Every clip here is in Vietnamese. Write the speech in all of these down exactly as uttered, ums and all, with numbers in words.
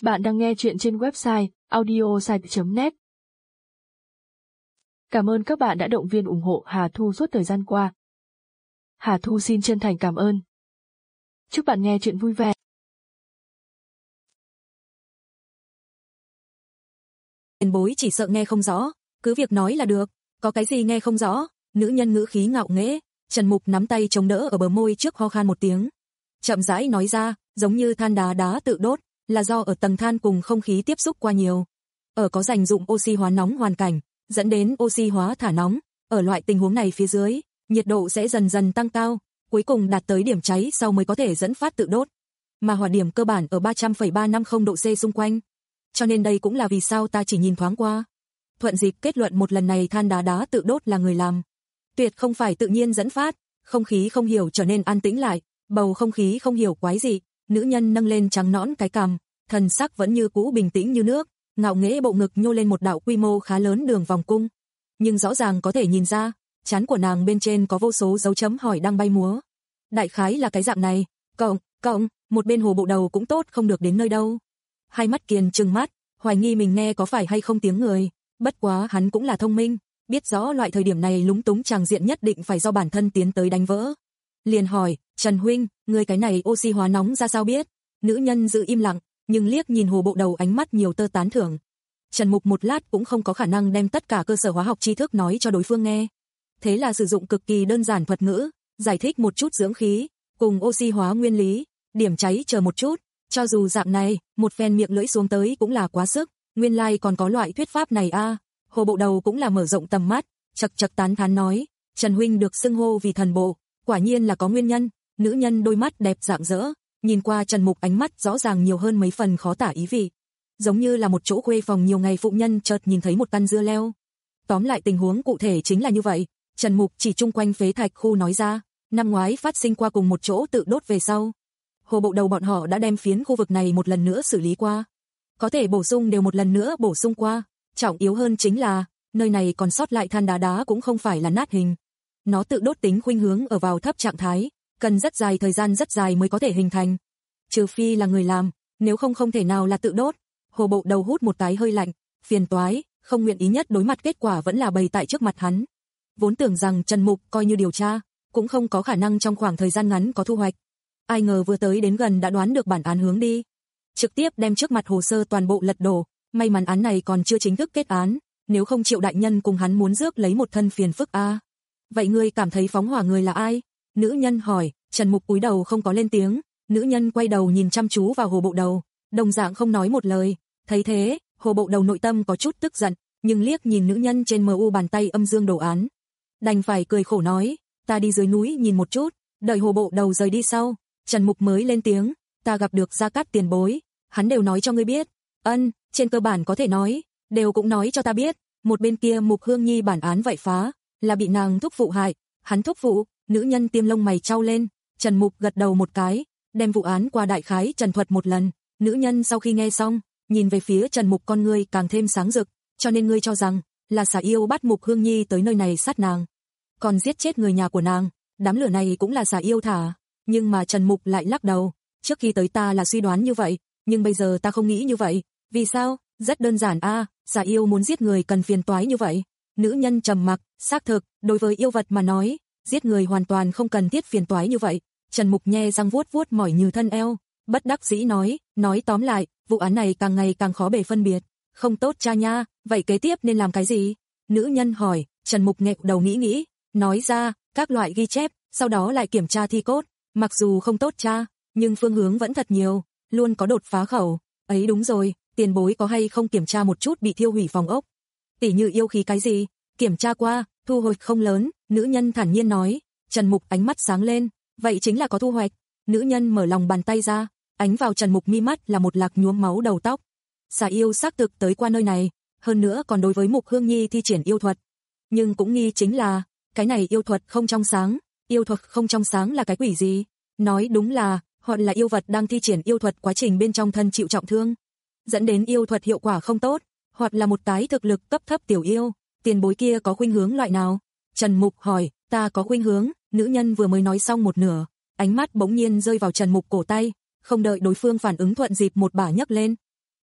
Bạn đang nghe chuyện trên website audiosite chấm net. Cảm ơn các bạn đã động viên ủng hộ Hà Thu suốt thời gian qua. Hà Thu xin chân thành cảm ơn. Chúc bạn nghe chuyện vui vẻ. Tiền bối chỉ sợ nghe không rõ, cứ việc nói là được, có cái gì nghe không rõ? Nữ nhân ngữ khí ngạo nghễ, Trần Mục nắm tay chống đỡ ở bờ môi trước, ho khan một tiếng. Chậm rãi nói ra, giống như than đá đá tự đốt, là do ở tầng than cùng không khí tiếp xúc qua nhiều. Ở có dành dụng oxy hóa nóng hoàn cảnh, dẫn đến oxy hóa thả nóng, ở loại tình huống này phía dưới, nhiệt độ sẽ dần dần tăng cao, cuối cùng đạt tới điểm cháy sau mới có thể dẫn phát tự đốt. Mà hỏa điểm cơ bản ở ba trăm phẩy ba trăm năm mươi độ C xung quanh. Cho nên đây cũng là vì sao ta chỉ nhìn thoáng qua. Thuận dịp kết luận một lần này than đá đá tự đốt là người làm. Tuyệt không phải tự nhiên dẫn phát, không khí không hiểu trở nên an tĩnh lại, bầu không khí không hiểu quái gì. Nữ nhân nâng lên trắng nõn cái cằm, thần sắc vẫn như cũ bình tĩnh như nước, ngạo nghễ bộ ngực nhô lên một đạo quy mô khá lớn đường vòng cung. Nhưng rõ ràng có thể nhìn ra, trán của nàng bên trên có vô số dấu chấm hỏi đang bay múa. Đại khái là cái dạng này, cộng, cộng, một bên hồ bộ đầu cũng tốt không được đến nơi đâu. Hai mắt Kiền trừng mắt, hoài nghi mình nghe có phải hay không tiếng người, bất quá hắn cũng là thông minh, biết rõ loại thời điểm này lúng túng tràng diện nhất định phải do bản thân tiến tới đánh vỡ. Liền hỏi, Trần huynh, người cái này oxy hóa nóng ra sao biết? Nữ nhân giữ im lặng, nhưng liếc nhìn hồ bộ đầu ánh mắt nhiều tơ tán thưởng. Trần Mục một lát cũng không có khả năng đem tất cả cơ sở hóa học tri thức nói cho đối phương nghe. Thế là sử dụng cực kỳ đơn giản thuật ngữ, giải thích một chút dưỡng khí, cùng oxy hóa nguyên lý, điểm cháy chờ một chút. Cho dù dạng này, một phen miệng lưỡi xuống tới cũng là quá sức, nguyên lai like còn có loại thuyết pháp này a. À. Hồ bộ đầu cũng là mở rộng tầm mắt, chật chật tán thán nói, Trần huynh được xưng hô vì thần bộ, quả nhiên là có nguyên nhân. Nữ nhân đôi mắt đẹp rạng rỡ, nhìn qua Trần Mục ánh mắt rõ ràng nhiều hơn mấy phần khó tả ý vị. Giống như là một chỗ khuê phòng nhiều ngày phụ nhân chợt nhìn thấy một căn dưa leo. Tóm lại tình huống cụ thể chính là như vậy, Trần Mục chỉ chung quanh phế thạch khu nói ra, năm ngoái phát sinh qua cùng một chỗ tự đốt về sau. Hồ bộ đầu bọn họ đã đem phiến khu vực này một lần nữa xử lý qua. Có thể bổ sung đều một lần nữa bổ sung qua, trọng yếu hơn chính là, nơi này còn sót lại than đá đá cũng không phải là nát hình. Nó tự đốt tính khuynh hướng ở vào thấp trạng thái, cần rất dài thời gian rất dài mới có thể hình thành. Trừ phi là người làm, nếu không không thể nào là tự đốt. Hồ bộ đầu hút một cái hơi lạnh, phiền toái, không nguyện ý nhất đối mặt kết quả vẫn là bày tại trước mặt hắn. Vốn tưởng rằng Trần Mục coi như điều tra, cũng không có khả năng trong khoảng thời gian ngắn có thu hoạch. Ai ngờ vừa tới đến gần đã đoán được bản án hướng đi. Trực tiếp đem trước mặt hồ sơ toàn bộ lật đổ, may mắn án này còn chưa chính thức kết án, nếu không Triệu đại nhân cùng hắn muốn rước lấy một thân phiền phức a. À. Vậy ngươi cảm thấy phóng hỏa người là ai? Nữ nhân hỏi, Trần Mục cúi đầu không có lên tiếng, nữ nhân quay đầu nhìn chăm chú vào hồ bộ đầu, đồng dạng không nói một lời. Thấy thế, hồ bộ đầu nội tâm có chút tức giận, nhưng liếc nhìn nữ nhân trên mờ u bàn tay âm dương đồ án. Đành phải cười khổ nói, ta đi dưới núi nhìn một chút, đợi hồ bộ đầu rời đi sau, Trần Mục mới lên tiếng, ta gặp được Gia Cát tiền bối, hắn đều nói cho ngươi biết. Ân, trên cơ bản có thể nói, đều cũng nói cho ta biết, một bên kia Mục Hương Nhi bản án vậy phá, là bị nàng thúc phụ hại, hắn thúc phụ. Nữ nhân tiêm lông mày trao lên, Trần Mục gật đầu một cái, đem vụ án qua đại khái trần thuật một lần. Nữ nhân sau khi nghe xong, nhìn về phía Trần Mục con ngươi càng thêm sáng rực, cho nên ngươi cho rằng là xà yêu bắt Mục Hương Nhi tới nơi này sát nàng, còn giết chết người nhà của nàng, đám lửa này cũng là xà yêu thả. Nhưng mà Trần Mục lại lắc đầu, trước khi tới ta là suy đoán như vậy, nhưng bây giờ ta không nghĩ như vậy. Vì sao? Rất đơn giản a, à, xà yêu muốn giết người cần phiền toái như vậy. Nữ nhân trầm mặc, xác thực, đối với yêu vật mà nói, giết người hoàn toàn không cần thiết phiền toái như vậy. Trần Mục nhe răng vuốt vuốt mỏi như thân eo, bất đắc dĩ nói, nói tóm lại, vụ án này càng ngày càng khó bề phân biệt. Không tốt cha nha, vậy kế tiếp nên làm cái gì? Nữ nhân hỏi, Trần Mục nghẹo đầu nghĩ nghĩ, nói ra, các loại ghi chép, sau đó lại kiểm tra thi cốt. Mặc dù không tốt cha, nhưng phương hướng vẫn thật nhiều, luôn có đột phá khẩu. Ấy đúng rồi, tiền bối có hay không kiểm tra một chút bị thiêu hủy phòng ốc? Tỉ như yêu khí cái gì? Kiểm tra qua, thu hoạch không lớn. Nữ nhân thản nhiên nói. Trần Mục ánh mắt sáng lên, vậy chính là có thu hoạch. Nữ nhân mở lòng bàn tay ra, ánh vào Trần Mục mi mắt là một lạc nhuốm máu đầu tóc. Xà yêu xác thực tới qua nơi này, hơn nữa còn đối với Mục Hương Nhi thi triển yêu thuật. Nhưng cũng nghi chính là, cái này yêu thuật không trong sáng. Yêu thuật không trong sáng là cái quỷ gì? Nói đúng là, hoặc là yêu vật đang thi triển yêu thuật quá trình bên trong thân chịu trọng thương, dẫn đến yêu thuật hiệu quả không tốt, hoặc là một tái thực lực cấp thấp tiểu yêu. Tiền bối kia có khuynh hướng loại nào? Trần Mục hỏi, ta có khuynh hướng. Nữ nhân vừa mới nói xong một nửa, ánh mắt bỗng nhiên rơi vào Trần Mục cổ tay, không đợi đối phương phản ứng thuận dịp một bả nhấc lên.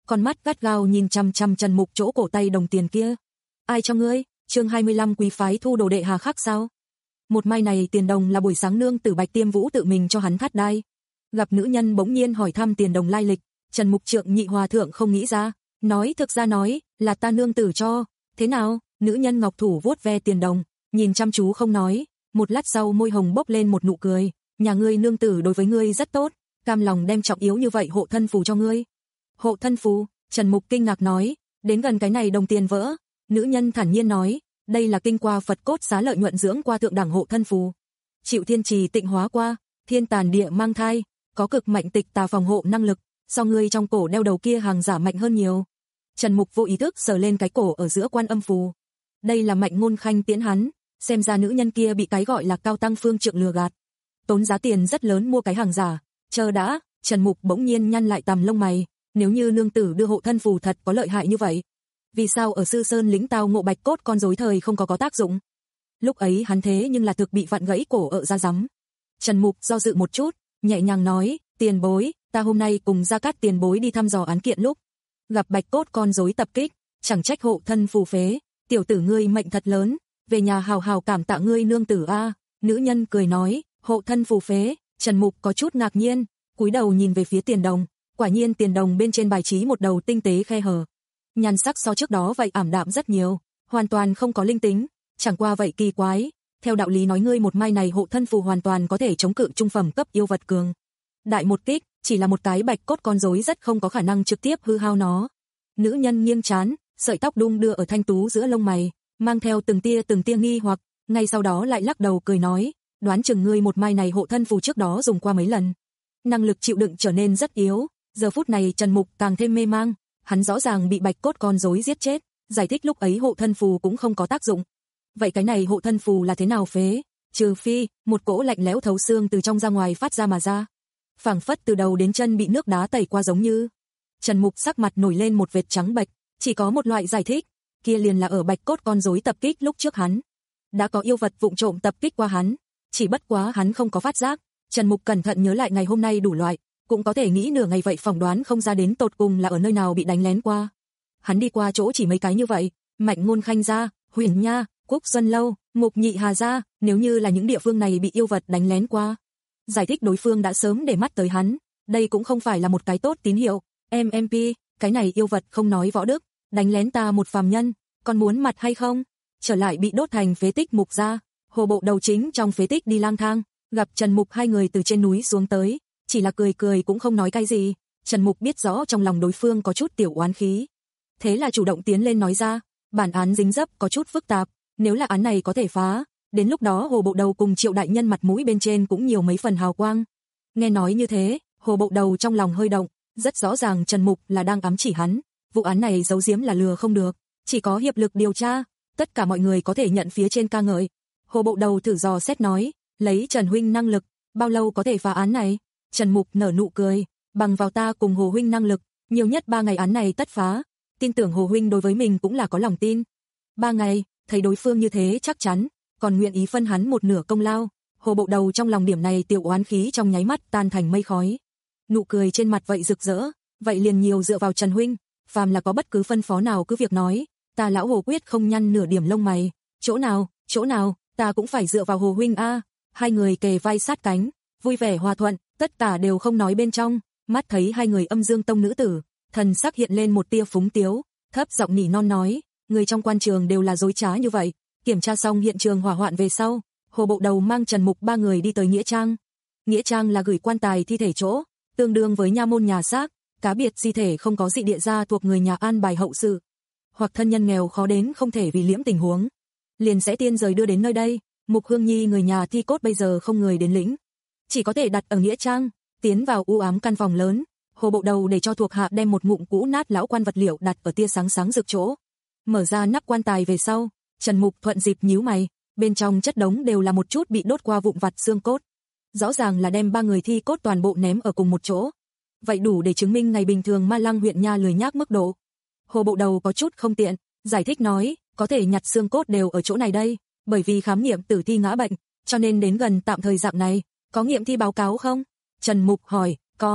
con mắt gắt gao nhìn chằm chằm Trần Mục chỗ cổ tay đồng tiền kia. Ai cho ngươi? Chương hai mươi lăm quý phái thu đồ đệ hà khắc sao? Một mai này tiền đồng là buổi sáng nương tử Bạch Tiêm Vũ tự mình cho hắn thắt đai. Gặp nữ nhân bỗng nhiên hỏi thăm tiền đồng lai lịch, Trần Mục Trượng Nhị Hòa thượng không nghĩ ra, nói thực ra nói, là ta nương tử cho. Thế nào? Nữ nhân ngọc thủ vuốt ve tiền đồng, nhìn chăm chú không nói, một lát sau môi hồng bốc lên một nụ cười, nhà ngươi nương tử đối với ngươi rất tốt, cam lòng đem trọng yếu như vậy hộ thân phù cho ngươi. Hộ thân phù? Trần Mục kinh ngạc nói, đến gần cái này đồng tiền vỡ. Nữ nhân thản nhiên nói, đây là kinh qua Phật cốt xá lợi nhuận dưỡng qua thượng đẳng hộ thân phù. Chịu thiên trì tịnh hóa qua, thiên tàn địa mang thai, có cực mạnh tịch tà phòng hộ năng lực, so ngươi trong cổ đeo đầu kia hàng giả mạnh hơn nhiều. Trần Mục vô ý thức sờ lên cái cổ ở giữa quan âm phù. Đây là Mạnh Ngôn Khanh tiễn hắn, xem ra nữ nhân kia bị cái gọi là Cao Tăng Phương Trượng lừa gạt. Tốn giá tiền rất lớn mua cái hàng giả, chờ đã, Trần Mục bỗng nhiên nhăn lại tằm lông mày, nếu như nương tử đưa hộ thân phù thật có lợi hại như vậy, vì sao ở Sư Sơn lĩnh tao ngộ bạch cốt con rối thời không có có tác dụng? Lúc ấy hắn thế nhưng là thực bị vặn gãy cổ ở ra rắm. Trần Mục do dự một chút, nhẹ nhàng nói, tiền bối, ta hôm nay cùng Gia Cát tiền bối đi thăm dò án kiện lúc gặp bạch cốt con rối tập kích, chẳng trách hộ thân phù phế, tiểu tử ngươi mệnh thật lớn, về nhà hào hào cảm tạ ngươi nương tử a. Nữ nhân cười nói, hộ thân phù phế. Trần Mục có chút ngạc nhiên, cúi đầu nhìn về phía tiền đồng, quả nhiên tiền đồng bên trên bài trí một đầu tinh tế khe hở. Nhan sắc so trước đó vậy ảm đạm rất nhiều, hoàn toàn không có linh tính, chẳng qua vậy kỳ quái, theo đạo lý nói ngươi một mai này hộ thân phù hoàn toàn có thể chống cự trung phẩm cấp yêu vật cường đại một kích, chỉ là một cái bạch cốt con rối rất không có khả năng trực tiếp hư hao nó. Nữ nhân nghiêng trán, sợi tóc đung đưa ở thanh tú giữa lông mày, mang theo từng tia từng tia nghi hoặc, ngay sau đó lại lắc đầu cười nói, đoán chừng ngươi một mai này hộ thân phù trước đó dùng qua mấy lần, năng lực chịu đựng trở nên rất yếu. Giờ phút này Trần Mục càng thêm mê mang, hắn rõ ràng bị bạch cốt con rối giết chết, giải thích lúc ấy hộ thân phù cũng không có tác dụng. Vậy cái này hộ thân phù là thế nào phế? Trừ phi, một cỗ lạnh lẽo thấu xương từ trong ra ngoài phát ra mà ra, phảng phất từ đầu đến chân bị nước đá tẩy qua giống như. Trần Mục sắc mặt nổi lên một vệt trắng bệch, chỉ có một loại giải thích, kia liền là ở bạch cốt con rối tập kích lúc trước hắn đã có yêu vật vụng trộm tập kích qua hắn, chỉ bất quá hắn không có phát giác. Trần Mục cẩn thận nhớ lại ngày hôm nay đủ loại, cũng có thể nghĩ nửa ngày vậy phỏng đoán không ra đến tột cùng là ở nơi nào bị đánh lén qua. Hắn đi qua chỗ chỉ mấy cái như vậy, Mạnh Ngôn Khanh gia, Huyền Nha, Quốc Xuân Lâu, Mục Nhị Hà gia, nếu như là những địa phương này bị yêu vật đánh lén qua, giải thích đối phương đã sớm để mắt tới hắn, đây cũng không phải là một cái tốt tín hiệu. em em pê, cái này yêu vật không nói võ đức, đánh lén ta một phàm nhân, còn muốn mặt hay không? Trở lại bị đốt thành phế tích Mục gia, Hồ Bộ Đầu chính trong phế tích đi lang thang, gặp Trần Mục hai người từ trên núi xuống tới, chỉ là cười cười cũng không nói cái gì. Trần Mục biết rõ trong lòng đối phương có chút tiểu oán khí, thế là chủ động tiến lên nói ra, bản án dính dấp có chút phức tạp, nếu là án này có thể phá, đến lúc đó Hồ Bộ Đầu cùng Triệu đại nhân mặt mũi bên trên cũng nhiều mấy phần hào quang. Nghe nói như thế, Hồ Bộ Đầu trong lòng hơi động, rất rõ ràng Trần Mục là đang ám chỉ hắn, vụ án này giấu giếm là lừa không được, chỉ có hiệp lực điều tra, tất cả mọi người có thể nhận phía trên ca ngợi. Hồ Bộ Đầu thử dò xét nói, lấy Trần huynh năng lực, bao lâu có thể phá án này? Trần Mục nở nụ cười, bằng vào ta cùng Hồ huynh năng lực, nhiều nhất ba ngày án này tất phá, tin tưởng Hồ huynh đối với mình cũng là có lòng tin. Ba ngày, thấy đối phương như thế chắc chắn, còn nguyện ý phân hắn một nửa công lao. Hồ Bộ Đầu trong lòng điểm này tiểu oán khí trong nháy mắt tan thành mây khói. Nụ cười trên mặt vậy rực rỡ, vậy liền nhiều dựa vào Trần huynh, phàm là có bất cứ phân phó nào cứ việc nói, ta lão Hồ quyết không nhăn nửa điểm lông mày. Chỗ nào, chỗ nào, ta cũng phải dựa vào Hồ huynh a. Hai người kề vai sát cánh, vui vẻ hòa thuận, tất cả đều không nói bên trong, mắt thấy hai người âm dương tông nữ tử, thần sắc hiện lên một tia phúng tiếu, thấp giọng nỉ non nói, người trong quan trường đều là dối trá như vậy. Kiểm tra xong hiện trường hỏa hoạn về sau, Hồ Bộ Đầu mang Trần Mục ba người đi tới nghĩa trang. Nghĩa trang là gửi quan tài thi thể chỗ, tương đương với nha môn nhà xác, cá biệt di thể không có dị địa gia thuộc người nhà an bài hậu sự, hoặc thân nhân nghèo khó đến không thể vì liễm tình huống, liền sẽ tiên rời đưa đến nơi đây. Mục Hương Nhi người nhà thi cốt bây giờ không người đến lĩnh, chỉ có thể đặt ở nghĩa trang. Tiến vào u ám căn phòng lớn, Hồ Bộ Đầu để cho thuộc hạ đem một ngụm cũ nát lão quan vật liệu đặt ở tia sáng sáng rực chỗ. Mở ra nắp quan tài về sau, Trần Mục thuận dịp nhíu mày, bên trong chất đống đều là một chút bị đốt qua vụn vặt xương cốt. Rõ ràng là đem ba người thi cốt toàn bộ ném ở cùng một chỗ. Vậy đủ để chứng minh ngày bình thường Ma Lăng huyện nha lười nhác mức độ. Hồ Bộ Đầu có chút không tiện, giải thích nói, có thể nhặt xương cốt đều ở chỗ này đây, bởi vì khám nghiệm tử thi ngã bệnh, cho nên đến gần tạm thời dạng này, có nghiệm thi báo cáo không? Trần Mục hỏi, có.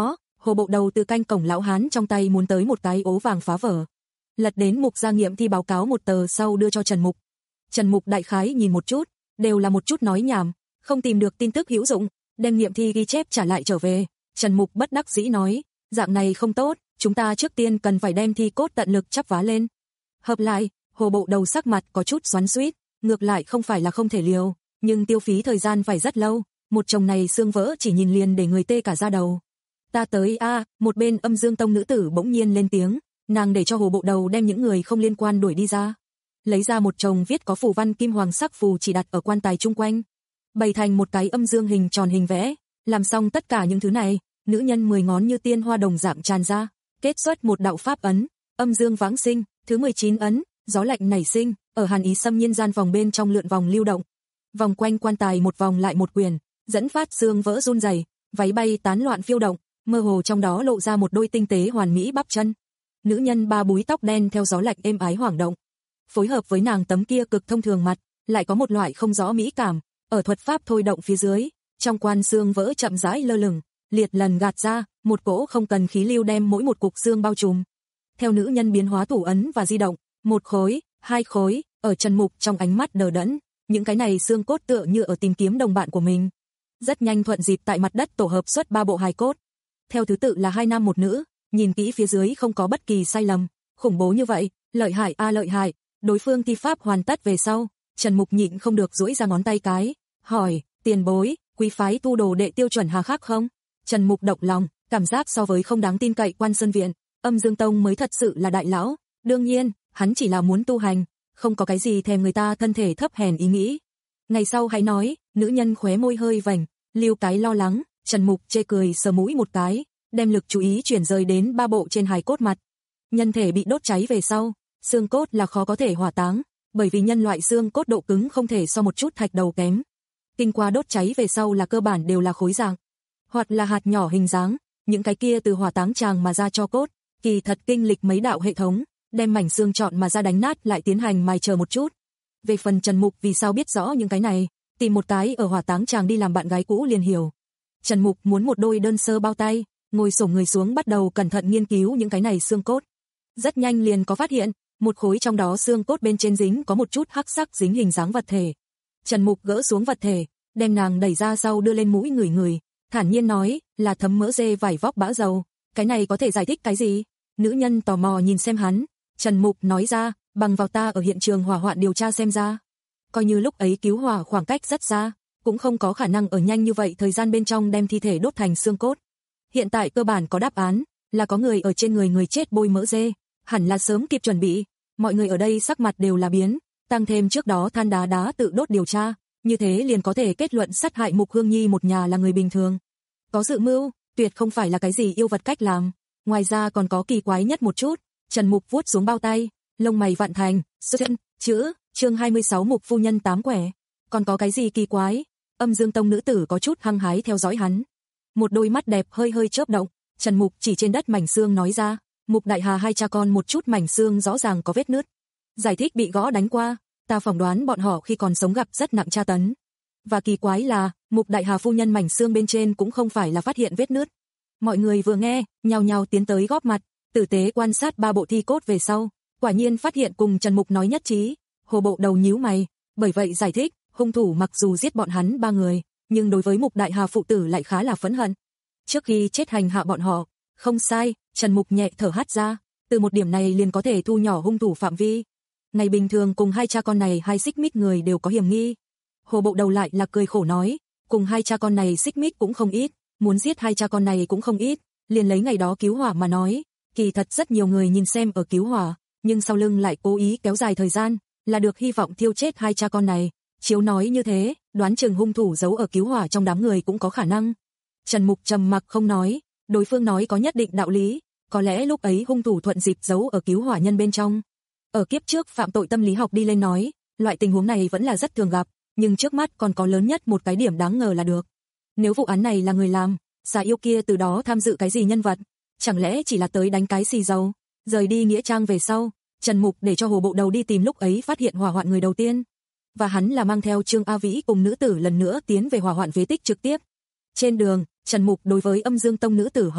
Hồ Bộ Đầu từ canh cổng lão hán trong tay muốn tới một cái ố vàng phá vở. Lật đến mục gia nghiệm thi báo cáo một tờ sau đưa cho Trần Mục. Trần Mục đại khái nhìn một chút, đều là một chút nói nhảm, không tìm được tin tức hữu dụng, đem nghiệm thi ghi chép trả lại trở về. Trần Mục bất đắc dĩ nói, dạng này không tốt, chúng ta trước tiên cần phải đem thi cốt tận lực chắp vá lên. Hợp lại, Hồ Bộ Đầu sắc mặt có chút xoắn xuýt, ngược lại không phải là không thể liều, nhưng tiêu phí thời gian phải rất lâu, một chồng này xương vỡ chỉ nhìn liền để người tê cả da đầu. Ta tới a, à, một bên Âm Dương Tông nữ tử bỗng nhiên lên tiếng, nàng để cho Hồ Bộ Đầu đem những người không liên quan đuổi đi ra. Lấy ra một chồng viết có phù văn kim hoàng sắc phù chỉ đặt ở quan tài chung quanh, bày thành một cái âm dương hình tròn hình vẽ, làm xong tất cả những thứ này, nữ nhân mười ngón như tiên hoa đồng dạng tràn ra, kết xuất một đạo pháp ấn, âm dương vãng sinh, thứ mười chín ấn, gió lạnh nảy sinh, ở hàn ý xâm nhiên gian vòng bên trong lượn vòng lưu động. Vòng quanh quan tài một vòng lại một quyền, dẫn phát xương vỡ run rẩy, váy bay tán loạn phiêu động, mơ hồ trong đó lộ ra một đôi tinh tế hoàn mỹ bắp chân. Nữ nhân ba búi tóc đen theo gió lạnh êm ái hoảng động, phối hợp với nàng tấm kia cực thông thường mặt, lại có một loại không rõ mỹ cảm, ở thuật pháp thôi động phía dưới, trong quan xương vỡ chậm rãi lơ lửng, liệt lần gạt ra, một cỗ không cần khí lưu đem mỗi một cục xương bao trùm. Theo nữ nhân biến hóa thủ ấn và di động, một khối, hai khối, ở Trần Mục trong ánh mắt đờ đẫn, những cái này xương cốt tựa như ở tìm kiếm đồng bạn của mình. Rất nhanh thuận dịp tại mặt đất tổ hợp xuất ba bộ hài cốt. Theo thứ tự là hai nam một nữ, nhìn kỹ phía dưới không có bất kỳ sai lầm, khủng bố như vậy, lợi hại a lợi hại. Đối phương thi pháp hoàn tất về sau, Trần Mục nhịn không được duỗi ra ngón tay cái, hỏi, tiền bối, quý phái tu đồ đệ tiêu chuẩn hà khắc không? Trần Mục động lòng, cảm giác so với không đáng tin cậy Quan Sơn Viện, Âm Dương Tông mới thật sự là đại lão, đương nhiên, hắn chỉ là muốn tu hành, không có cái gì thèm người ta thân thể thấp hèn ý nghĩ. Ngày sau hãy nói, nữ nhân khóe môi hơi vành, Lưu cái lo lắng, Trần Mục chê cười sờ mũi một cái, đem lực chú ý chuyển rời đến ba bộ trên hài cốt mặt. Nhân thể bị đốt cháy về sau, xương cốt là khó có thể hỏa táng, bởi vì nhân loại xương cốt độ cứng không thể so một chút thạch đầu kém. Kinh qua đốt cháy về sau là cơ bản đều là khối dạng, hoặc là hạt nhỏ hình dáng, những cái kia từ hỏa táng tràng mà ra cho cốt, kỳ thật kinh lịch mấy đạo hệ thống, đem mảnh xương chọn mà ra đánh nát lại tiến hành mài chờ một chút. Về phần Trần Mục vì sao biết rõ những cái này, tìm một cái ở hỏa táng tràng đi làm bạn gái cũ liền hiểu. Trần Mục muốn một đôi đơn sơ bao tay, ngồi xổm người xuống bắt đầu cẩn thận nghiên cứu những cái này xương cốt. Rất nhanh liền có phát hiện, một khối trong đó xương cốt bên trên dính có một chút hắc sắc dính hình dáng vật thể. Trần Mục gỡ xuống vật thể, đem nàng đẩy ra sau đưa lên mũi ngửi ngửi, thản nhiên nói, là thấm mỡ dê vải vóc bã dầu, cái này có thể giải thích cái gì? Nữ nhân tò mò nhìn xem hắn, Trần Mục nói ra, bằng vào ta ở hiện trường hỏa hoạn điều tra xem ra, coi như lúc ấy cứu hỏa khoảng cách rất xa, cũng không có khả năng ở nhanh như vậy thời gian bên trong đem thi thể đốt thành xương cốt. Hiện tại cơ bản có đáp án, là có người ở trên người người chết bôi mỡ dê, hẳn là sớm kịp chuẩn bị. Mọi người ở đây sắc mặt đều là biến, tăng thêm trước đó than đá đá tự đốt điều tra, như thế liền có thể kết luận sát hại Mục Hương Nhi một nhà là người bình thường. Có dự mưu, tuyệt không phải là cái gì yêu vật cách làm. Ngoài ra còn có kỳ quái nhất một chút, Trần Mục vuốt xuống bao tay, lông mày vặn thành, chân, chữ, chương hai mươi sáu Mục phu nhân tám quẻ. Còn có cái gì kỳ quái? Âm Dương Tông nữ tử có chút hăng hái theo dõi hắn. Một đôi mắt đẹp hơi hơi chớp động, Trần Mục chỉ trên đất mảnh xương nói ra, Mục Đại Hà hai cha con một chút mảnh xương rõ ràng có vết nứt. Giải thích bị gõ đánh qua, ta phỏng đoán bọn họ khi còn sống gặp rất nặng tra tấn. Và kỳ quái là, Mục Đại Hà phu nhân mảnh xương bên trên cũng không phải là phát hiện vết nứt. Mọi người vừa nghe, nhao nhao tiến tới góp mặt, tử tế quan sát ba bộ thi cốt về sau, quả nhiên phát hiện cùng Trần Mục nói nhất trí. Hồ Bộ Đầu nhíu mày, bởi vậy giải thích, hung thủ mặc dù giết bọn hắn ba người, nhưng đối với Mục Đại Hà phụ tử lại khá là phẫn hận. Trước khi chết hành hạ bọn họ, không sai, Trần Mục nhẹ thở hắt ra, từ một điểm này liền có thể thu nhỏ hung thủ phạm vi. Ngày bình thường cùng hai cha con này hai xích mích người đều có hiểm nghi. Hồ Bộ Đầu lại là cười khổ nói, cùng hai cha con này xích mích cũng không ít, muốn giết hai cha con này cũng không ít, liền lấy ngày đó cứu hỏa mà nói, kỳ thật rất nhiều người nhìn xem ở cứu hỏa, nhưng sau lưng lại cố ý kéo dài thời gian, là được hy vọng thiêu chết hai cha con này. Chiếu nói như thế, đoán chừng hung thủ giấu ở cứu hỏa trong đám người cũng có khả năng. Trần Mục trầm mặc không nói, đối phương nói có nhất định đạo lý, có lẽ lúc ấy hung thủ thuận dịp giấu ở cứu hỏa nhân bên trong. Ở kiếp trước phạm tội tâm lý học đi lên nói, loại tình huống này vẫn là rất thường gặp, nhưng trước mắt còn có lớn nhất một cái điểm đáng ngờ là được. Nếu vụ án này là người làm, xà yêu kia từ đó tham dự cái gì nhân vật, chẳng lẽ chỉ là tới đánh cái xì dầu. Rời đi nghĩa trang về sau, Trần Mục để cho Hồ Bộ Đầu đi tìm lúc ấy phát hiện hỏa hoạn người đầu tiên, và hắn là mang theo Trương A Vĩ cùng nữ tử lần nữa tiến về hỏa hoạn phế tích trực tiếp. Trên đường, Trần Mục đối với Âm Dương Tông nữ tử hỏi,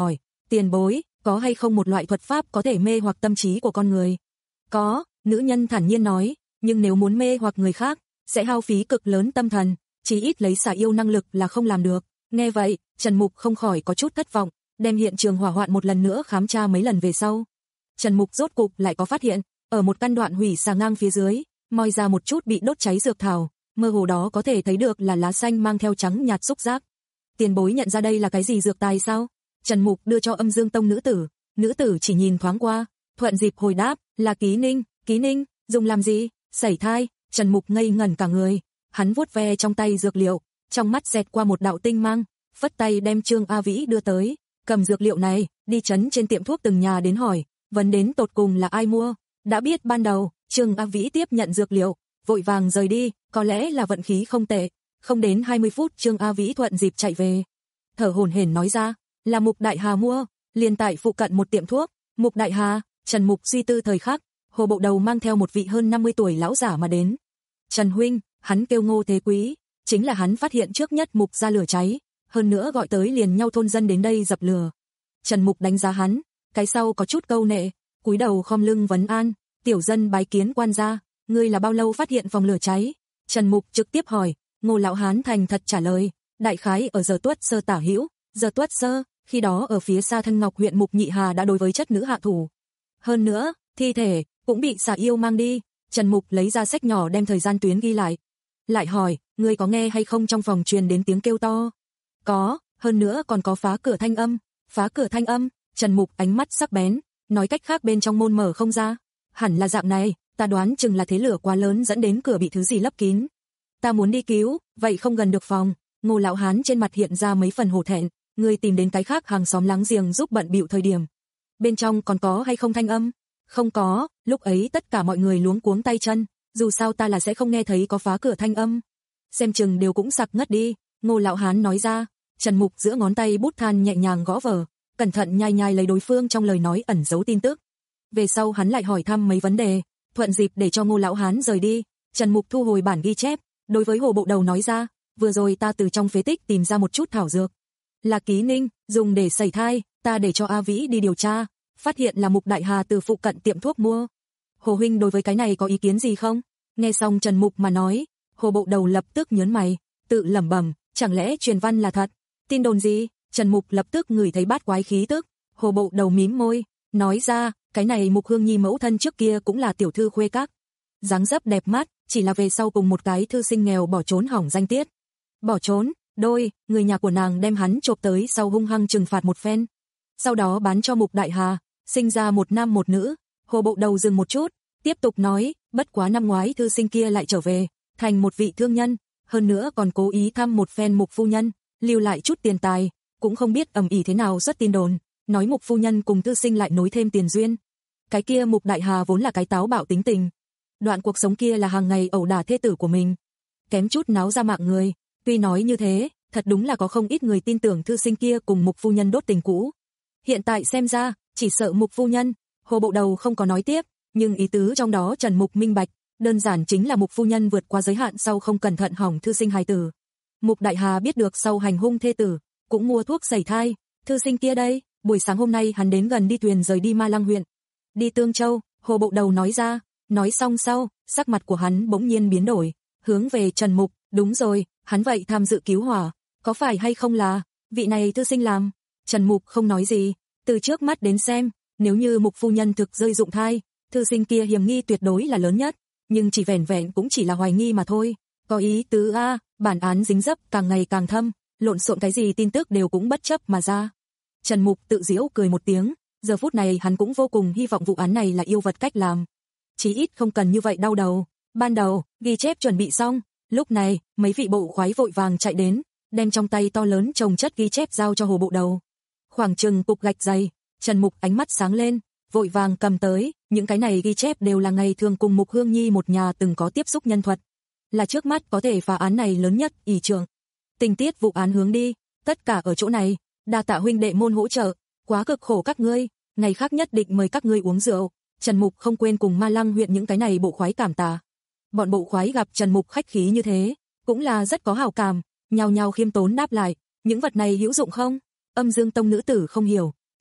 Tiền bối, có hay không một loại thuật pháp có thể mê hoặc tâm trí của con người? Có, nữ nhân thản nhiên nói, nhưng nếu muốn mê hoặc người khác, sẽ hao phí cực lớn tâm thần, chỉ ít lấy xả yêu năng lực là không làm được. Nghe vậy, Trần Mục không khỏi có chút thất vọng, đem hiện trường hỏa hoạn một lần nữa khám tra mấy lần về sau. Trần Mục rốt cục lại có phát hiện, ở một căn đoạn hủy xà ngang phía dưới, moi ra một chút bị đốt cháy dược thảo, mơ hồ đó có thể thấy được là lá xanh mang theo trắng nhạt xúc giác. Tiền bối nhận ra đây là cái gì dược tài sao? Trần Mục đưa cho Âm Dương Tông nữ tử, nữ tử chỉ nhìn thoáng qua, thuận dịp hồi đáp, là ký ninh, ký ninh, dùng làm gì? Sẩy thai. Trần Mục ngây ngẩn cả người, hắn vuốt ve trong tay dược liệu, trong mắt xẹt qua một đạo tinh mang, phất tay đem Trương A Vĩ đưa tới, cầm dược liệu này, đi chấn trên tiệm thuốc từng nhà đến hỏi, vấn đến tột cùng là ai mua. Đã biết ban đầu, Trương A Vĩ tiếp nhận dược liệu, vội vàng rời đi, có lẽ là vận khí không tệ, không đến hai mươi phút Trương A Vĩ thuận dịp chạy về. Thở hổn hển nói ra, là Mục Đại Hà mua, liền tại phụ cận một tiệm thuốc. Mục Đại Hà. Trần Mục suy tư thời khắc, Hồ Bộ Đầu mang theo một vị hơn năm mươi tuổi lão giả mà đến. Trần huynh, hắn kêu Ngô Thế Quý, chính là hắn phát hiện trước nhất Mục ra lửa cháy, hơn nữa gọi tới liền nhau thôn dân đến đây dập lửa. Trần Mục đánh giá hắn, cái sau có chút câu nệ, cúi đầu khom lưng vấn an, tiểu dân bái kiến quan gia, ngươi là bao lâu phát hiện phòng lửa cháy? Trần Mục trực tiếp hỏi, Ngô lão hán thành thật trả lời, đại khái ở giờ Tuất Sơ tả hữu, giờ Tuất Sơ, khi đó ở phía xa Thân Ngọc huyện Mục Nhị Hà đã đối với chất nữ hạ thủ. Hơn nữa, thi thể cũng bị xà yêu mang đi. Trần Mục lấy ra sách nhỏ đem thời gian tuyến ghi lại. Lại hỏi, ngươi có nghe hay không trong phòng truyền đến tiếng kêu to? Có, hơn nữa còn có phá cửa thanh âm. Phá cửa thanh âm? Trần Mục ánh mắt sắc bén, nói cách khác bên trong môn mở không ra. Hẳn là dạng này, ta đoán chừng là thế lửa quá lớn dẫn đến cửa bị thứ gì lấp kín. Ta muốn đi cứu, vậy không gần được phòng. Ngô lão hán trên mặt hiện ra mấy phần hổ thẹn, ngươi tìm đến cái khác hàng xóm láng giềng giúp bận bịu thời điểm. Bên trong còn có hay không thanh âm? Không có, lúc ấy tất cả mọi người luống cuống tay chân, dù sao ta là sẽ không nghe thấy có phá cửa thanh âm. Xem chừng đều cũng sặc ngất đi, Ngô lão hán nói ra. Trần Mục giữa ngón tay bút than nhẹ nhàng gõ vở, cẩn thận nhai nhai lấy đối phương trong lời nói ẩn giấu tin tức. Về sau hắn lại hỏi thăm mấy vấn đề, thuận dịp để cho Ngô lão hán rời đi. Trần Mục thu hồi bản ghi chép, đối với Hồ Bộ Đầu nói ra, vừa rồi ta từ trong phế tích tìm ra một chút thảo dược, là ký ninh, dùng để sẩy thai, ta để cho A Vĩ đi điều tra, phát hiện là Mục Đại Hà từ phụ cận tiệm thuốc mua. Hồ huynh đối với cái này có ý kiến gì không? Nghe xong Trần Mục mà nói, Hồ Bộ Đầu lập tức nhớn mày, tự lẩm bẩm, chẳng lẽ truyền văn là thật? Tin đồn gì? Trần Mục lập tức ngửi thấy bát quái khí tức, Hồ Bộ Đầu mím môi, nói ra, cái này Mục Hương Nhi mẫu thân trước kia cũng là tiểu thư khuê các, dáng dấp đẹp mắt, chỉ là về sau cùng một cái thư sinh nghèo bỏ trốn hỏng danh tiết. Bỏ trốn? Đôi, người nhà của nàng đem hắn chộp tới sau hung hăng trừng phạt một phen, sau đó bán cho Mục Đại Hà, sinh ra một nam một nữ. Hồ Bộ Đầu dừng một chút, tiếp tục nói, bất quá năm ngoái thư sinh kia lại trở về, thành một vị thương nhân, hơn nữa còn cố ý thăm một phen Mục phu nhân, lưu lại chút tiền tài, cũng không biết ầm ĩ thế nào xuất tin đồn, nói Mục phu nhân cùng thư sinh lại nối thêm tiền duyên. Cái kia Mục Đại Hà vốn là cái táo bạo tính tình, đoạn cuộc sống kia là hàng ngày ẩu đả thê tử của mình, kém chút náo ra mạng người. Tuy nói như thế, thật đúng là có không ít người tin tưởng thư sinh kia cùng Mục phu nhân đốt tình cũ. Hiện tại xem ra, chỉ sợ Mục phu nhân. Hồ Bộ Đầu không có nói tiếp, nhưng ý tứ trong đó Trần Mục minh bạch, đơn giản chính là Mục phu nhân vượt qua giới hạn sau không cẩn thận hỏng thư sinh hài tử. Mục Đại Hà biết được sau hành hung thê tử, cũng mua thuốc sẩy thai. Thư sinh kia đây, buổi sáng hôm nay hắn đến gần đi thuyền rời đi Ma Lăng huyện, đi Tương Châu. Hồ Bộ Đầu nói ra, nói xong sau, sắc mặt của hắn bỗng nhiên biến đổi, hướng về Trần Mục, đúng rồi, hắn vậy tham dự cứu hỏa, có phải hay không là vị này thư sinh làm? Trần Mục không nói gì, từ trước mắt đến xem, nếu như Mục phu nhân thực rơi dụng thai, thư sinh kia hiểm nghi tuyệt đối là lớn nhất, nhưng chỉ vẻn vẹn cũng chỉ là hoài nghi mà thôi. Có ý tứ a, bản án dính dấp càng ngày càng thâm, lộn xộn cái gì tin tức đều cũng bất chấp mà ra. Trần Mục tự giễu cười một tiếng, giờ phút này hắn cũng vô cùng hy vọng vụ án này là yêu vật cách làm, chí ít không cần như vậy đau đầu. Ban đầu, ghi chép chuẩn bị xong, lúc này, mấy vị bộ khoái vội vàng chạy đến, đem trong tay to lớn chồng chất ghi chép giao cho Hồ Bộ Đầu. Khoảng chừng cục gạch dày, Trần Mục ánh mắt sáng lên, vội vàng cầm tới, những cái này ghi chép đều là ngày thường cùng Mục Hương Nhi một nhà từng có tiếp xúc nhân thuật, là trước mắt có thể phá án này lớn nhất, ỷ trưởng. Tình tiết vụ án hướng đi, tất cả ở chỗ này, đa tạ huynh đệ môn hỗ trợ, quá cực khổ các ngươi, ngày khác nhất định mời các ngươi uống rượu. Trần Mục không quên cùng Ma Lăng huyện những cái này bộ khoái cảm tạ. Bọn bộ khoái gặp Trần Mục khách khí như thế, cũng là rất có hảo cảm, nhao nhao khiêm tốn đáp lại, những vật này hữu dụng không? Âm Dương Tông nữ tử không hiểu,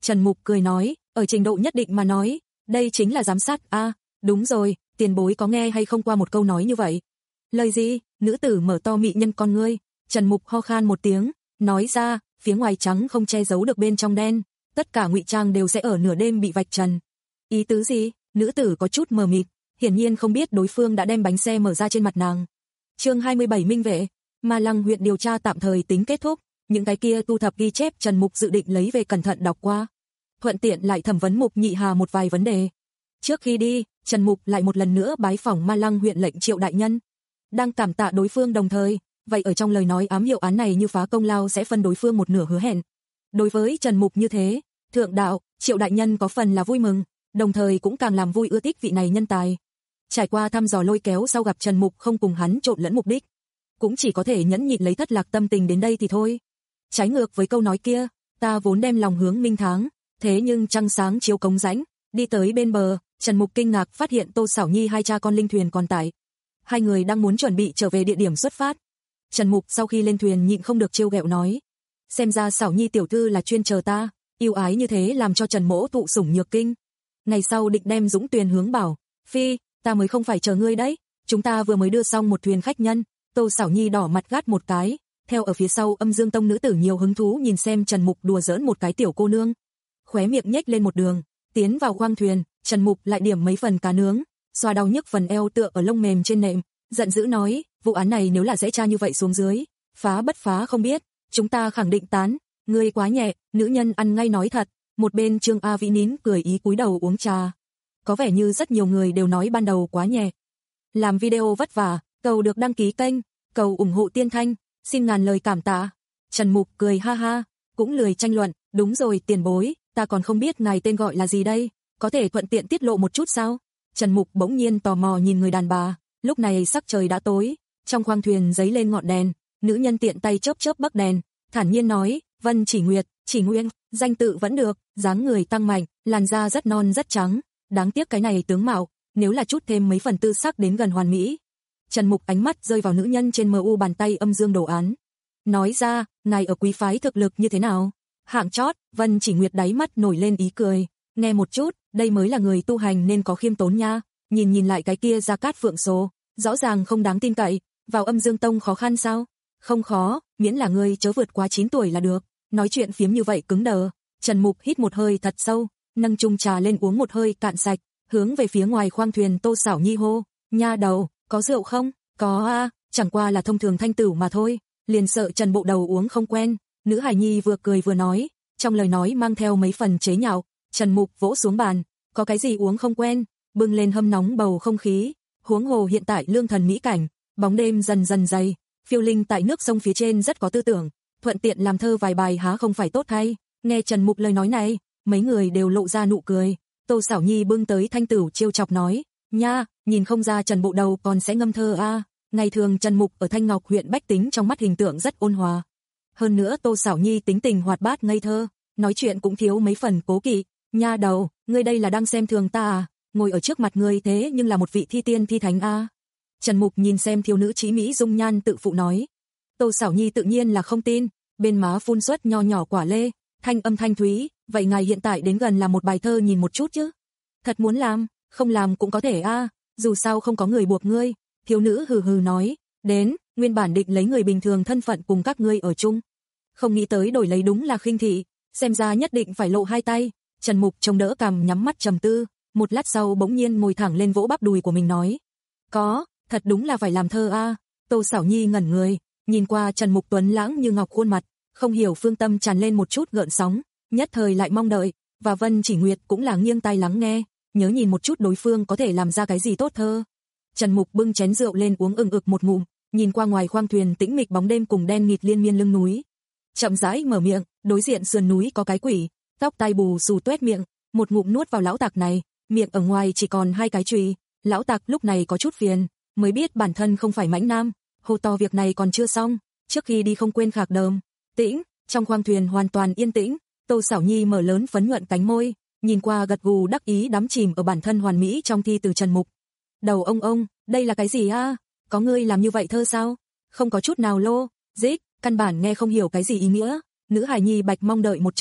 Trần Mục cười nói, ở trình độ nhất định mà nói, đây chính là giám sát a. À, đúng rồi, tiền bối có nghe hay không qua một câu nói như vậy? Lời gì? Nữ tử mở to mị nhân con ngươi. Trần Mục ho khan một tiếng, nói ra, phía ngoài trắng không che giấu được bên trong đen, tất cả ngụy trang đều sẽ ở nửa đêm bị vạch trần. Ý tứ gì? Nữ tử có chút mờ mịt, hiển nhiên không biết đối phương đã đem bánh xe mở ra trên mặt nàng. Chương hai mươi bảy Minh vệ, Ma Lăng huyện điều tra tạm thời tính kết thúc, những cái kia tu thập ghi chép Trần Mục dự định lấy về cẩn thận đọc qua, thuận tiện lại thẩm vấn Mục Nhị Hà một vài vấn đề. Trước khi đi, Trần Mục lại một lần nữa bái phỏng Ma Lăng huyện lệnh Triệu đại nhân, đang cảm tạ đối phương đồng thời, vậy ở trong lời nói ám hiệu án này như phá công lao sẽ phân đối phương một nửa hứa hẹn. Đối với Trần Mục như thế, thượng đạo, Triệu đại nhân có phần là vui mừng, đồng thời cũng càng làm vui ưa thích vị này nhân tài. Trải qua thăm dò lôi kéo sau gặp Trần Mục không cùng hắn trộn lẫn mục đích, cũng chỉ có thể nhẫn nhịn lấy thất lạc tâm tình đến đây thì thôi. Trái ngược với câu nói kia, ta vốn đem lòng hướng minh tháng, thế nhưng trăng sáng chiếu cống rãnh, đi tới bên bờ, Trần Mục kinh ngạc phát hiện Tô Sảo Nhi hai cha con linh thuyền còn tại. Hai người đang muốn chuẩn bị trở về địa điểm xuất phát. Trần Mục sau khi lên thuyền nhịn không được trêu ghẹo nói, xem ra Sảo Nhi tiểu thư là chuyên chờ ta, yêu ái như thế làm cho Trần Mỗ thụ sủng nhược kinh. Ngày sau định đem Dũng Tuyền hướng bảo, phi, ta mới không phải chờ ngươi đấy, chúng ta vừa mới đưa xong một thuyền khách nhân. Tô Sảo Nhi đỏ mặt gắt một cái, theo ở phía sau Âm Dương Tông nữ tử nhiều hứng thú nhìn xem Trần Mục đùa giỡn một cái tiểu cô nương. Khóe miệng nhếch lên một đường, tiến vào khoang thuyền, Trần Mục lại điểm mấy phần cá nướng, xoa đau nhức phần eo tựa ở lông mềm trên nệm, giận dữ nói, vụ án này nếu là dễ tra như vậy xuống dưới, phá bất phá không biết, chúng ta khẳng định tán, ngươi quá nhẹ, nữ nhân ăn ngay nói thật. Một bên Trương A Vĩ nín cười ý cúi đầu uống trà. Có vẻ như rất nhiều người đều nói ban đầu quá nhẹ. Làm video vất vả, cầu được đăng ký kênh, cầu ủng hộ Tiên Thanh, xin ngàn lời cảm tạ. Trần Mục cười ha ha, cũng lười tranh luận, đúng rồi tiền bối, ta còn không biết ngài tên gọi là gì đây, có thể thuận tiện tiết lộ một chút sao? Trần Mục bỗng nhiên tò mò nhìn người đàn bà, lúc này sắc trời đã tối, trong khoang thuyền giấy lên ngọn đèn, nữ nhân tiện tay chớp chớp bắc đèn, thản nhiên nói, Vân Chỉ Nguyệt, Chỉ Nguyên, danh tự vẫn được, dáng người tăng mạnh, làn da rất non rất trắng, đáng tiếc cái này tướng mạo, nếu là chút thêm mấy phần tư sắc đến gần hoàn mỹ. Trần Mục ánh mắt rơi vào nữ nhân trên mờ u bàn tay âm dương đồ án. Nói ra, ngài ở quý phái thực lực như thế nào? Hạng chót, Vân Chỉ Nguyệt đáy mắt nổi lên ý cười, nghe một chút, đây mới là người tu hành nên có khiêm tốn nha, nhìn nhìn lại cái kia Gia Cát Phượng số, rõ ràng không đáng tin cậy, vào Âm Dương Tông khó khăn sao? Không khó, miễn là ngươi chớ vượt quá chín tuổi là được. Nói chuyện phiếm như vậy cứng đờ, Trần Mục hít một hơi thật sâu, nâng chung trà lên uống một hơi cạn sạch, hướng về phía ngoài khoang thuyền Tô Sảo Nhi hô, nha đầu, có rượu không? Có a, à, chẳng qua là thông thường thanh tử mà thôi, liền sợ Trần Bộ Đầu uống không quen. Nữ hài nhi vừa cười vừa nói, trong lời nói mang theo mấy phần chế nhạo. Trần Mục vỗ xuống bàn, có cái gì uống không quen, bưng lên hâm nóng bầu không khí, huống hồ hiện tại lương thần mỹ cảnh, bóng đêm dần dần dày, phiêu linh tại nước sông phía trên rất có tư tưởng, thuận tiện làm thơ vài bài há không phải tốt hay. Nghe Trần Mục lời nói này, mấy người đều lộ ra nụ cười. Tô Sảo Nhi bưng tới thanh tửu trêu chọc nói, nha, nhìn không ra Trần Bộ Đầu còn sẽ ngâm thơ a. À. Ngày thường Trần Mục ở Thanh Ngọc huyện Bách Tính trong mắt hình tượng rất ôn hòa. Hơn nữa Tô Sảo Nhi tính tình hoạt bát ngây thơ, nói chuyện cũng thiếu mấy phần cố kỵ. Nha đầu, ngươi đây là đang xem thường ta à? Ngồi ở trước mặt ngươi thế nhưng là một vị thi tiên thi thánh a. À. Trần Mục nhìn xem thiếu nữ trí mỹ dung nhan tự phụ nói. Tô Sảo Nhi tự nhiên là không tin, bên má phun xuất nho nhỏ quả lê, thanh âm thanh thúy, vậy ngài hiện tại đến gần là một bài thơ nhìn một chút chứ? Thật muốn làm, không làm cũng có thể a, à, dù sao không có người buộc ngươi. Thiếu nữ hừ hừ nói, đến, nguyên bản định lấy người bình thường thân phận cùng các ngươi ở chung. Không nghĩ tới đổi lấy đúng là khinh thị, xem ra nhất định phải lộ hai tay. Trần Mục chống đỡ cằm nhắm mắt trầm tư, một lát sau bỗng nhiên ngồi thẳng lên vỗ bắp đùi của mình nói. Có, thật đúng là phải làm thơ a. À. Tô Sảo Nhi ngẩn người, nhìn qua Trần Mục tuấn lãng như ngọc khuôn mặt, không hiểu phương tâm tràn lên một chút gợn sóng, nhất thời lại mong đợi, và Vân Chỉ Nguyệt cũng là nghiêng tai lắng nghe, nhớ nhìn một chút đối phương có thể làm ra cái gì tốt thơ. Trần Mục bưng chén rượu lên uống ừng ực một ngụm, nhìn qua ngoài khoang thuyền tĩnh mịch bóng đêm cùng đen nghịt liên miên lưng núi. Chậm rãi mở miệng, đối diện sườn núi có cái quỷ, tóc tai bù xù tuét miệng, một ngụm nuốt vào lão tặc này, miệng ở ngoài chỉ còn hai cái chùy. Lão tặc lúc này có chút phiền, mới biết bản thân không phải mãnh nam, hô to việc này còn chưa xong, trước khi đi không quên khạc đờm. Tĩnh, trong khoang thuyền hoàn toàn yên tĩnh, Tô Sảo Nhi mở lớn phấn nhuận cánh môi, nhìn qua gật gù đắc ý đắm chìm ở bản thân hoàn mỹ trong thi từ Trần Mục. Đầu ông ông, đây là cái gì a? À? Có ngươi làm như vậy thơ sao? Không có chút nào lô, dích, căn bản nghe không hiểu cái gì ý nghĩa. Nữ hài nhi bạch mong đợi một trận,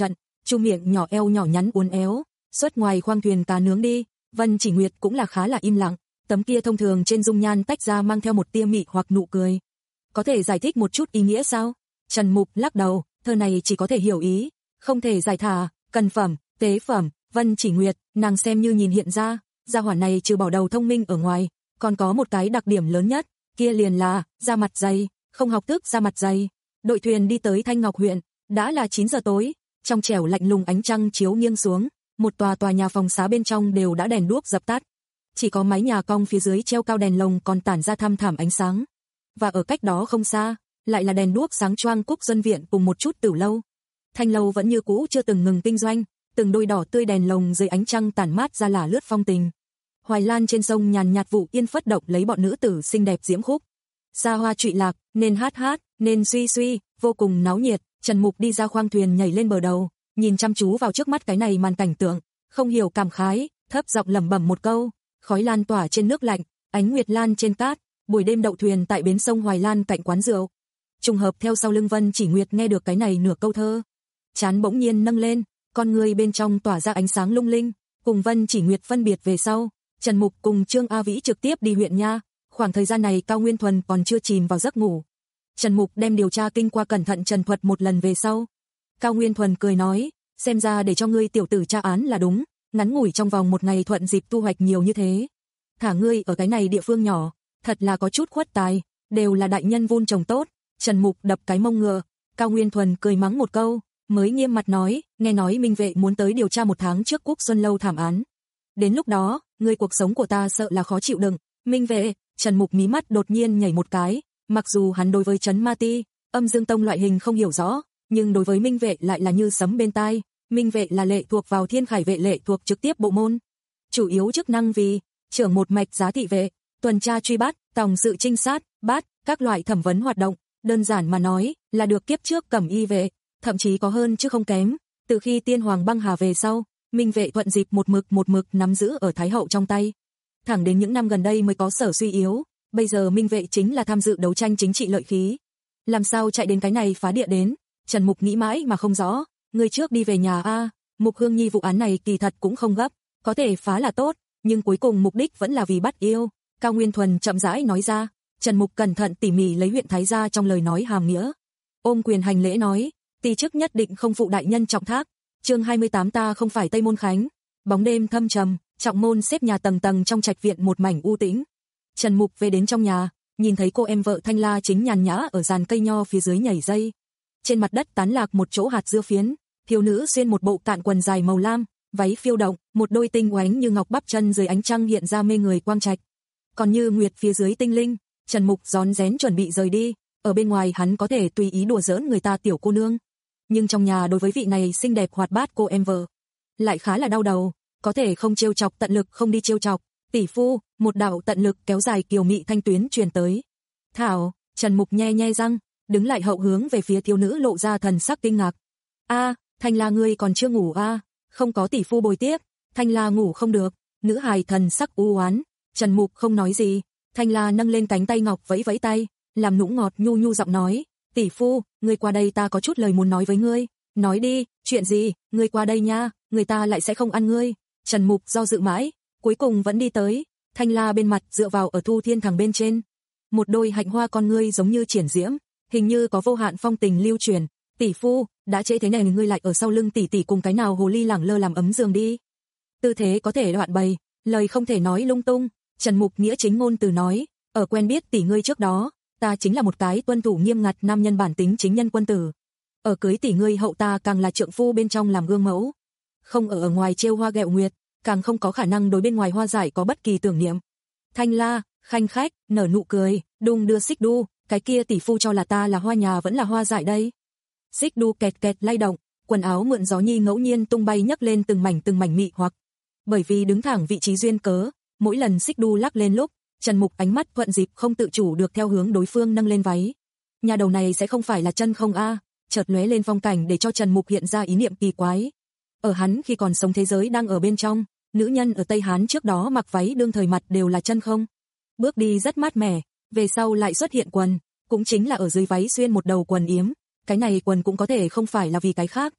chu miệng nhỏ eo nhỏ nhắn uốn éo, xuất ngoài khoang thuyền cá nướng đi. Vân Chỉ Nguyệt cũng là khá là im lặng, tấm kia thông thường trên dung nhan tách ra mang theo một tia mị hoặc nụ cười. Có thể giải thích một chút ý nghĩa sao? Trần Mục lắc đầu, thơ này chỉ có thể hiểu ý, không thể giải thả, cần phẩm, tế phẩm. Vân Chỉ Nguyệt, nàng xem như nhìn hiện ra, gia hỏa này trừ bỏ đầu thông minh ở ngoài, còn có một cái đặc điểm lớn nhất, kia liền là da mặt dày, không học thức da mặt dày. Đội thuyền đi tới Thanh Ngọc huyện, đã là chín giờ tối, trong trẻo lạnh lùng ánh trăng chiếu nghiêng xuống, một tòa tòa nhà phòng xá bên trong đều đã đèn đuốc dập tắt, chỉ có mái nhà cong phía dưới treo cao đèn lồng còn tản ra thăm thẳm ánh sáng. Và ở cách đó không xa, lại là đèn đuốc sáng choang Cúc Dân viện cùng một chút Tửu lâu. Thanh lâu vẫn như cũ chưa từng ngừng kinh doanh, từng đôi đỏ tươi đèn lồng dưới ánh trăng tản mát ra là lướt phong tình. Hoài Lan trên sông nhàn nhạt vụ yên phất động lấy bọn nữ tử xinh đẹp diễm khúc. Xa hoa trụy lạc, nên hát hát, nên suy suy, vô cùng náo nhiệt. Trần Mục đi ra khoang thuyền nhảy lên bờ đầu, nhìn chăm chú vào trước mắt cái này màn cảnh tượng, không hiểu cảm khái, thấp giọng lẩm bẩm một câu, khói lan tỏa trên nước lạnh, ánh nguyệt lan trên cát, buổi đêm đậu thuyền tại bến sông Hoài Lan cạnh quán rượu. Trùng hợp theo sau lưng Vân Chỉ Nguyệt nghe được cái này nửa câu thơ, trán bỗng nhiên nâng lên, con người bên trong tỏa ra ánh sáng lung linh. Cùng Vân Chỉ Nguyệt phân biệt về sau, Trần Mục cùng Trương A Vĩ trực tiếp đi huyện nha. Khoảng thời gian này Cao Nguyên Thuần còn chưa chìm vào giấc ngủ. Trần Mục đem điều tra kinh qua cẩn thận trần thuật một lần về sau. Cao Nguyên Thuần cười nói, xem ra để cho ngươi tiểu tử tra án là đúng, ngắn ngủi trong vòng một ngày thuận dịp thu hoạch nhiều như thế. Thả ngươi ở cái này địa phương nhỏ, thật là có chút khuất tài, đều là đại nhân vun trồng tốt. Trần Mục đập cái mông ngựa, Cao Nguyên Thuần cười mắng một câu, mới nghiêm mặt nói, nghe nói Minh Vệ muốn tới điều tra một tháng trước Quốc Xuân lâu thảm án. Đến lúc đó, ngươi cuộc sống của ta sợ là khó chịu đựng. Minh Vệ, Trần Mục mí mắt đột nhiên nhảy một cái, mặc dù hắn đối với Trấn Ma Ti, Âm Dương Tông loại hình không hiểu rõ, nhưng đối với Minh Vệ lại là như sấm bên tai. Minh Vệ là lệ thuộc vào Thiên Khải vệ lệ thuộc trực tiếp bộ môn, chủ yếu chức năng vì trưởng một mạch giá thị vệ, tuần tra truy bắt, tổng sự trinh sát, bắt các loại thẩm vấn hoạt động. Đơn giản mà nói, là được kiếp trước Cẩm Y vệ, thậm chí có hơn chứ không kém. Từ khi Tiên Hoàng băng hà về sau, Minh Vệ thuận dịp một mực một mực nắm giữ ở Thái hậu trong tay. Thẳng đến những năm gần đây mới có sở suy yếu, bây giờ Minh Vệ chính là tham dự đấu tranh chính trị lợi khí. Làm sao chạy đến cái này phá địa đến? Trần Mục nghĩ mãi mà không rõ, người trước đi về nhà a. Mục Hương Nhi vụ án này kỳ thật cũng không gấp, có thể phá là tốt, nhưng cuối cùng mục đích vẫn là vì bắt yêu. Cao Nguyên Thuần chậm rãi nói ra. Trần Mục cẩn thận tỉ mỉ lấy huyện Thái gia trong lời nói hàm nghĩa, ôm quyền hành lễ nói, ti chức nhất định không phụ đại nhân trọng thác. Chương hai mươi tám ta không phải Tây Môn Khánh. Bóng đêm thâm trầm, trọng môn xếp nhà tầng tầng trong trạch viện một mảnh u tĩnh. Trần Mục về đến trong nhà, nhìn thấy cô em vợ Thanh La chính nhàn nhã ở giàn cây nho phía dưới nhảy dây. Trên mặt đất tán lạc một chỗ hạt dưa phiến, thiếu nữ xuyên một bộ cạn quần dài màu lam, váy phiêu động, một đôi tinh oánh như ngọc bắp chân dưới ánh trăng hiện ra mê người quang trạch. Còn như nguyệt phía dưới tinh linh. Trần Mục rón rén chuẩn bị rời đi, ở bên ngoài hắn có thể tùy ý đùa giỡn người ta tiểu cô nương, nhưng trong nhà đối với vị này xinh đẹp hoạt bát cô em vợ lại khá là đau đầu, có thể không trêu chọc tận lực không đi trêu chọc. Tỷ phu, một đạo tận lực kéo dài kiều mị thanh tuyến truyền tới. Thảo, Trần Mục nhe nhe răng, đứng lại hậu hướng về phía thiếu nữ lộ ra thần sắc kinh ngạc. A, Thanh La ngươi còn chưa ngủ a? À? Không có tỷ phu bồi tiếp, Thanh La ngủ không được. Nữ hài thần sắc u oán. Trần Mục không nói gì. Thanh La nâng lên cánh tay ngọc vẫy vẫy tay, làm nũng ngọt nhu nhu giọng nói, tỷ phu, ngươi qua đây ta có chút lời muốn nói với ngươi. Nói đi, chuyện gì? Ngươi qua đây nha, người ta lại sẽ không ăn ngươi. Trần Mục do dự mãi, cuối cùng vẫn đi tới. Thanh La bên mặt dựa vào ở Thu Thiên Thằng bên trên, một đôi hạnh hoa con ngươi giống như triển diễm, hình như có vô hạn phong tình lưu truyền. Tỷ phu, đã trễ thế này ngươi lại ở sau lưng tỷ tỷ cùng cái nào hồ ly lẳng lơ làm ấm giường đi. Tư thế có thể loạn bày, lời không thể nói lung tung. Trần Mục nghĩa chính ngôn từ nói, ở quen biết tỷ ngươi trước đó, ta chính là một cái tuân thủ nghiêm ngặt nam nhân bản tính chính nhân quân tử. Ở cưới tỷ ngươi hậu ta càng là trượng phu bên trong làm gương mẫu, không ở ở ngoài trêu hoa ghẹo nguyệt, càng không có khả năng đối bên ngoài hoa giải có bất kỳ tưởng niệm. Thanh La khanh khách nở nụ cười, đung đưa xích đu, cái kia tỷ phu cho là ta là hoa nhà vẫn là hoa dại đây. Xích đu kẹt kẹt lay động, quần áo mượn gió nhi ngẫu nhiên tung bay nhấc lên từng mảnh từng mảnh mị hoặc. Bởi vì đứng thẳng vị trí duyên cớ, mỗi lần xích đu lắc lên lúc, Trần Mục ánh mắt thuận dịp không tự chủ được theo hướng đối phương nâng lên váy. Nhà đầu này sẽ không phải là chân không a? À? Chợt lóe lên phong cảnh để cho Trần Mục hiện ra ý niệm kỳ quái. Ở hắn khi còn sống thế giới đang ở bên trong, nữ nhân ở Tây Hán trước đó mặc váy đương thời mặt đều là chân không. Bước đi rất mát mẻ, về sau lại xuất hiện quần, cũng chính là ở dưới váy xuyên một đầu quần yếm, cái này quần cũng có thể không phải là vì cái khác.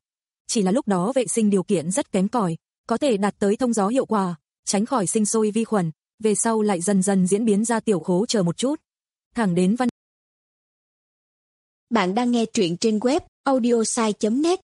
chỉ là lúc đó vệ sinh điều kiện rất kém cỏi, có thể đạt tới thông gió hiệu quả, tránh khỏi sinh sôi vi khuẩn, về sau lại dần dần diễn biến ra tiểu khố chờ một chút. Thẳng đến văn. Bạn đang nghe truyện trên web audiosai chấm net.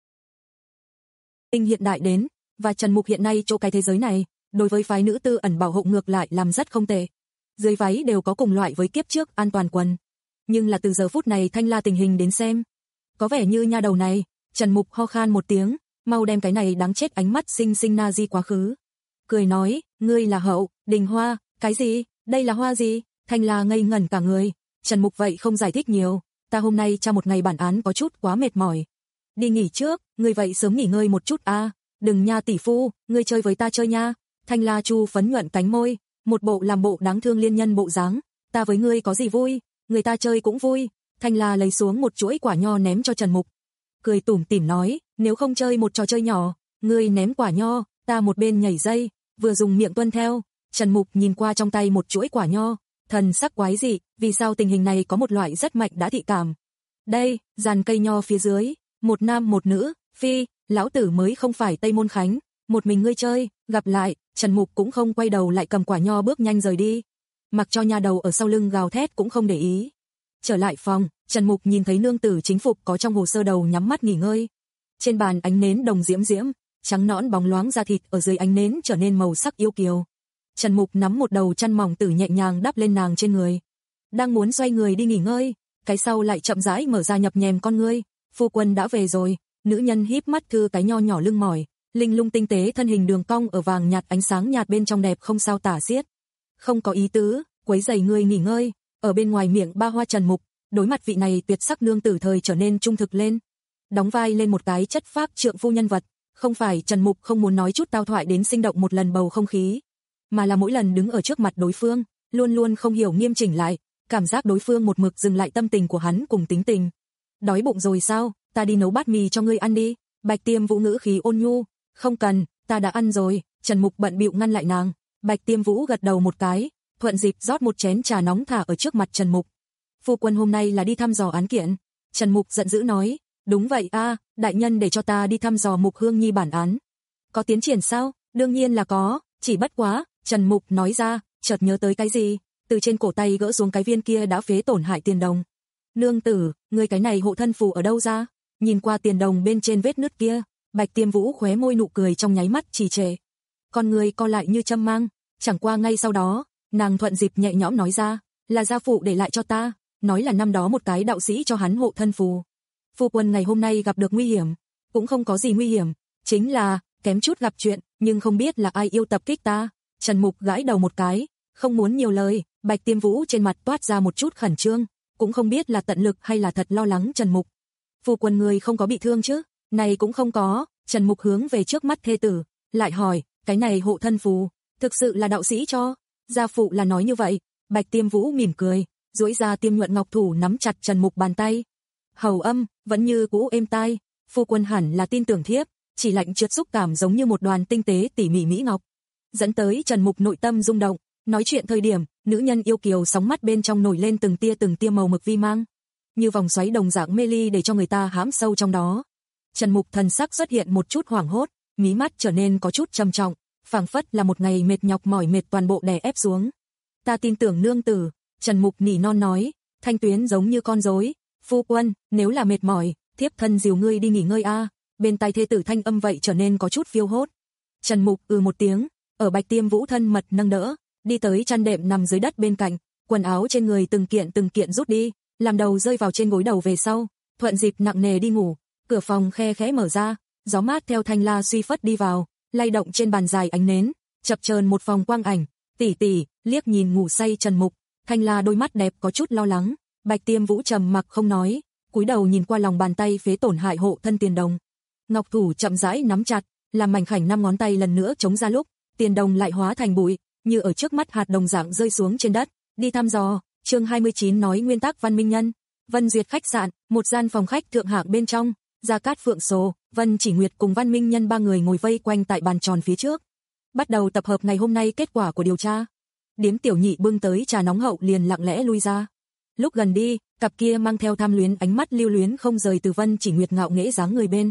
Minh hiện đại đến, và Trần Mục hiện nay chỗ cái thế giới này, đối với phái nữ tư ẩn bảo hộ ngược lại làm rất không tệ. Dưới váy đều có cùng loại với kiếp trước an toàn quần. Nhưng là từ giờ phút này Thanh La tình hình đến xem, có vẻ như nha đầu này, Trần Mục ho khan một tiếng, mau đem cái này đáng chết ánh mắt xinh xinh na di quá khứ. Cười nói, ngươi là Hậu, Đình Hoa, cái gì, đây là hoa gì? Thanh La ngây ngẩn cả người, Trần Mục vậy không giải thích nhiều, ta hôm nay tra một ngày bản án có chút quá mệt mỏi. Đi nghỉ trước, ngươi vậy sớm nghỉ ngơi một chút a, à. Đừng nha tỷ phu, ngươi chơi với ta chơi nha. Thanh La chu phấn nhuận cánh môi, một bộ làm bộ đáng thương liên nhân bộ dáng, ta với ngươi có gì vui, người ta chơi cũng vui. Thanh La lấy xuống một chuỗi quả nho ném cho Trần Mục. Cười tủm tỉm nói, nếu không chơi một trò chơi nhỏ, ngươi ném quả nho, ta một bên nhảy dây, vừa dùng miệng tuân theo. Trần Mục nhìn qua trong tay một chuỗi quả nho, thần sắc quái dị, vì sao tình hình này có một loại rất mạnh đã thị cảm. Đây, dàn cây nho phía dưới, một nam một nữ, phi, lão tử mới không phải Tây Môn Khánh, một mình ngươi chơi, gặp lại. Trần Mục cũng không quay đầu lại cầm quả nho bước nhanh rời đi, mặc cho nha đầu ở sau lưng gào thét cũng không để ý. Trở lại phòng, Trần Mục nhìn thấy nương tử chính phục có trong hồ sơ đầu nhắm mắt nghỉ ngơi. Trên bàn ánh nến đồng diễm diễm, trắng nõn bóng loáng da thịt ở dưới ánh nến trở nên màu sắc yêu kiều. Trần Mục nắm một đầu chăn mỏng tử nhẹ nhàng đắp lên nàng trên người. Đang muốn xoay người đi nghỉ ngơi, cái sau lại chậm rãi mở ra nhập nhèm con ngươi. Phu quân đã về rồi. Nữ nhân híp mắt thư cái nho nhỏ lưng mỏi, linh lung tinh tế thân hình đường cong ở vàng nhạt ánh sáng nhạt bên trong đẹp không sao tả xiết. Không có ý tứ, quấy rầy ngươi nghỉ ngơi. Ở bên ngoài miệng ba hoa Trần Mục, đối mặt vị này tuyệt sắc nương tử thời trở nên trung thực lên. Đóng vai lên một cái chất phác trượng phu nhân vật, không phải Trần Mục không muốn nói chút tao thoại đến sinh động một lần bầu không khí, mà là mỗi lần đứng ở trước mặt đối phương, luôn luôn không hiểu nghiêm chỉnh lại, cảm giác đối phương một mực dừng lại tâm tình của hắn cùng tính tình. Đói bụng rồi sao, ta đi nấu bát mì cho ngươi ăn đi. Bạch Tiêm Vũ ngữ khí ôn nhu, không cần, ta đã ăn rồi. Trần Mục bận bịu ngăn lại nàng. Bạch Tiêm Vũ gật đầu một cái, thuận dịp rót một chén trà nóng thả ở trước mặt Trần Mục. Phu quân hôm nay là đi thăm dò án kiện. Trần Mục giận dữ nói, đúng vậy a, đại nhân để cho ta đi thăm dò Mục Hương Nhi bản án. Có tiến triển sao? Đương nhiên là có, chỉ bất quá, Trần Mục nói ra, chợt nhớ tới cái gì, từ trên cổ tay gỡ xuống cái viên kia đã phế tổn hại tiền đồng. Nương tử, ngươi cái này hộ thân phù ở đâu ra? Nhìn qua tiền đồng bên trên vết nứt kia, Bạch Tiêm Vũ khóe môi nụ cười trong nháy mắt trì trệ. Con người co lại như châm mang, chẳng qua ngay sau đó, nàng thuận dịp nhẹ nhõm nói ra, là gia phụ để lại cho ta, nói là năm đó một cái đạo sĩ cho hắn hộ thân phù. Phu quân ngày hôm nay gặp được nguy hiểm, cũng không có gì nguy hiểm, chính là kém chút gặp chuyện, nhưng không biết là ai yêu tập kích ta. Trần Mục gãi đầu một cái, không muốn nhiều lời. Bạch Tiêm Vũ trên mặt toát ra một chút khẩn trương, cũng không biết là tận lực hay là thật lo lắng Trần Mục. Phu quân người không có bị thương chứ? Này cũng không có. Trần Mục hướng về trước mắt thê tử, lại hỏi, cái này hộ thân phù, thực sự là đạo sĩ cho? Gia phụ là nói như vậy. Bạch Tiêm Vũ mỉm cười, duỗi ra tiêm nhuận ngọc thủ nắm chặt Trần Mục bàn tay. Hầu âm, vẫn như cũ êm tai, phu quân hẳn là tin tưởng thiếp, chỉ lạnh trượt xúc cảm giống như một đoàn tinh tế tỉ mỉ mỹ ngọc. Dẫn tới Trần Mục nội tâm rung động, nói chuyện thời điểm, nữ nhân yêu kiều sóng mắt bên trong nổi lên từng tia từng tia màu mực vi mang, như vòng xoáy đồng dạng mê ly để cho người ta hãm sâu trong đó. Trần Mục thần sắc xuất hiện một chút hoảng hốt, mí mắt trở nên có chút trầm trọng, phảng phất là một ngày mệt nhọc mỏi mệt toàn bộ đè ép xuống. Ta tin tưởng nương tử. Trần Mục nỉ non nói, thanh tuyến giống như con rối. Phu quân, nếu là mệt mỏi, thiếp thân dìu ngươi đi nghỉ ngơi a. Bên tai thê tử thanh âm vậy trở nên có chút phiêu hốt. Trần Mục ừ một tiếng, ở Bạch Tiêm Vũ thân mật nâng đỡ, đi tới chăn đệm nằm dưới đất bên cạnh, quần áo trên người từng kiện từng kiện rút đi, làm đầu rơi vào trên gối đầu về sau, thuận dịp nặng nề đi ngủ. Cửa phòng khe khẽ mở ra, gió mát theo Thanh La suy phất đi vào, lay động trên bàn dài ánh nến, chập chờn một vòng quang ảnh. Tỷ tỷ, liếc nhìn ngủ say Trần Mục, Thanh La đôi mắt đẹp có chút lo lắng. Bạch Tiêm Vũ trầm mặc không nói, cúi đầu nhìn qua lòng bàn tay phế tổn hại hộ thân tiền đồng. Ngọc thủ chậm rãi nắm chặt, làm mảnh khảnh năm ngón tay lần nữa chống ra lúc, tiền đồng lại hóa thành bụi, như ở trước mắt hạt đồng dạng rơi xuống trên đất. Đi thăm dò. Chương hai mươi chín nói nguyên tắc Văn Minh Nhân. Vân Duyệt khách sạn, một gian phòng khách thượng hạng bên trong, Gia Cát Phượng Sồ, Vân Chỉ Nguyệt cùng Văn Minh Nhân ba người ngồi vây quanh tại bàn tròn phía trước, bắt đầu tập hợp ngày hôm nay kết quả của điều tra. Điếm tiểu nhị bưng tới trà nóng hậu liền lặng lẽ lui ra. Lúc gần đi, cặp kia mang theo tham luyến ánh mắt lưu luyến không rời từ Vân Chỉ Nguyệt ngạo nghễ dáng người bên.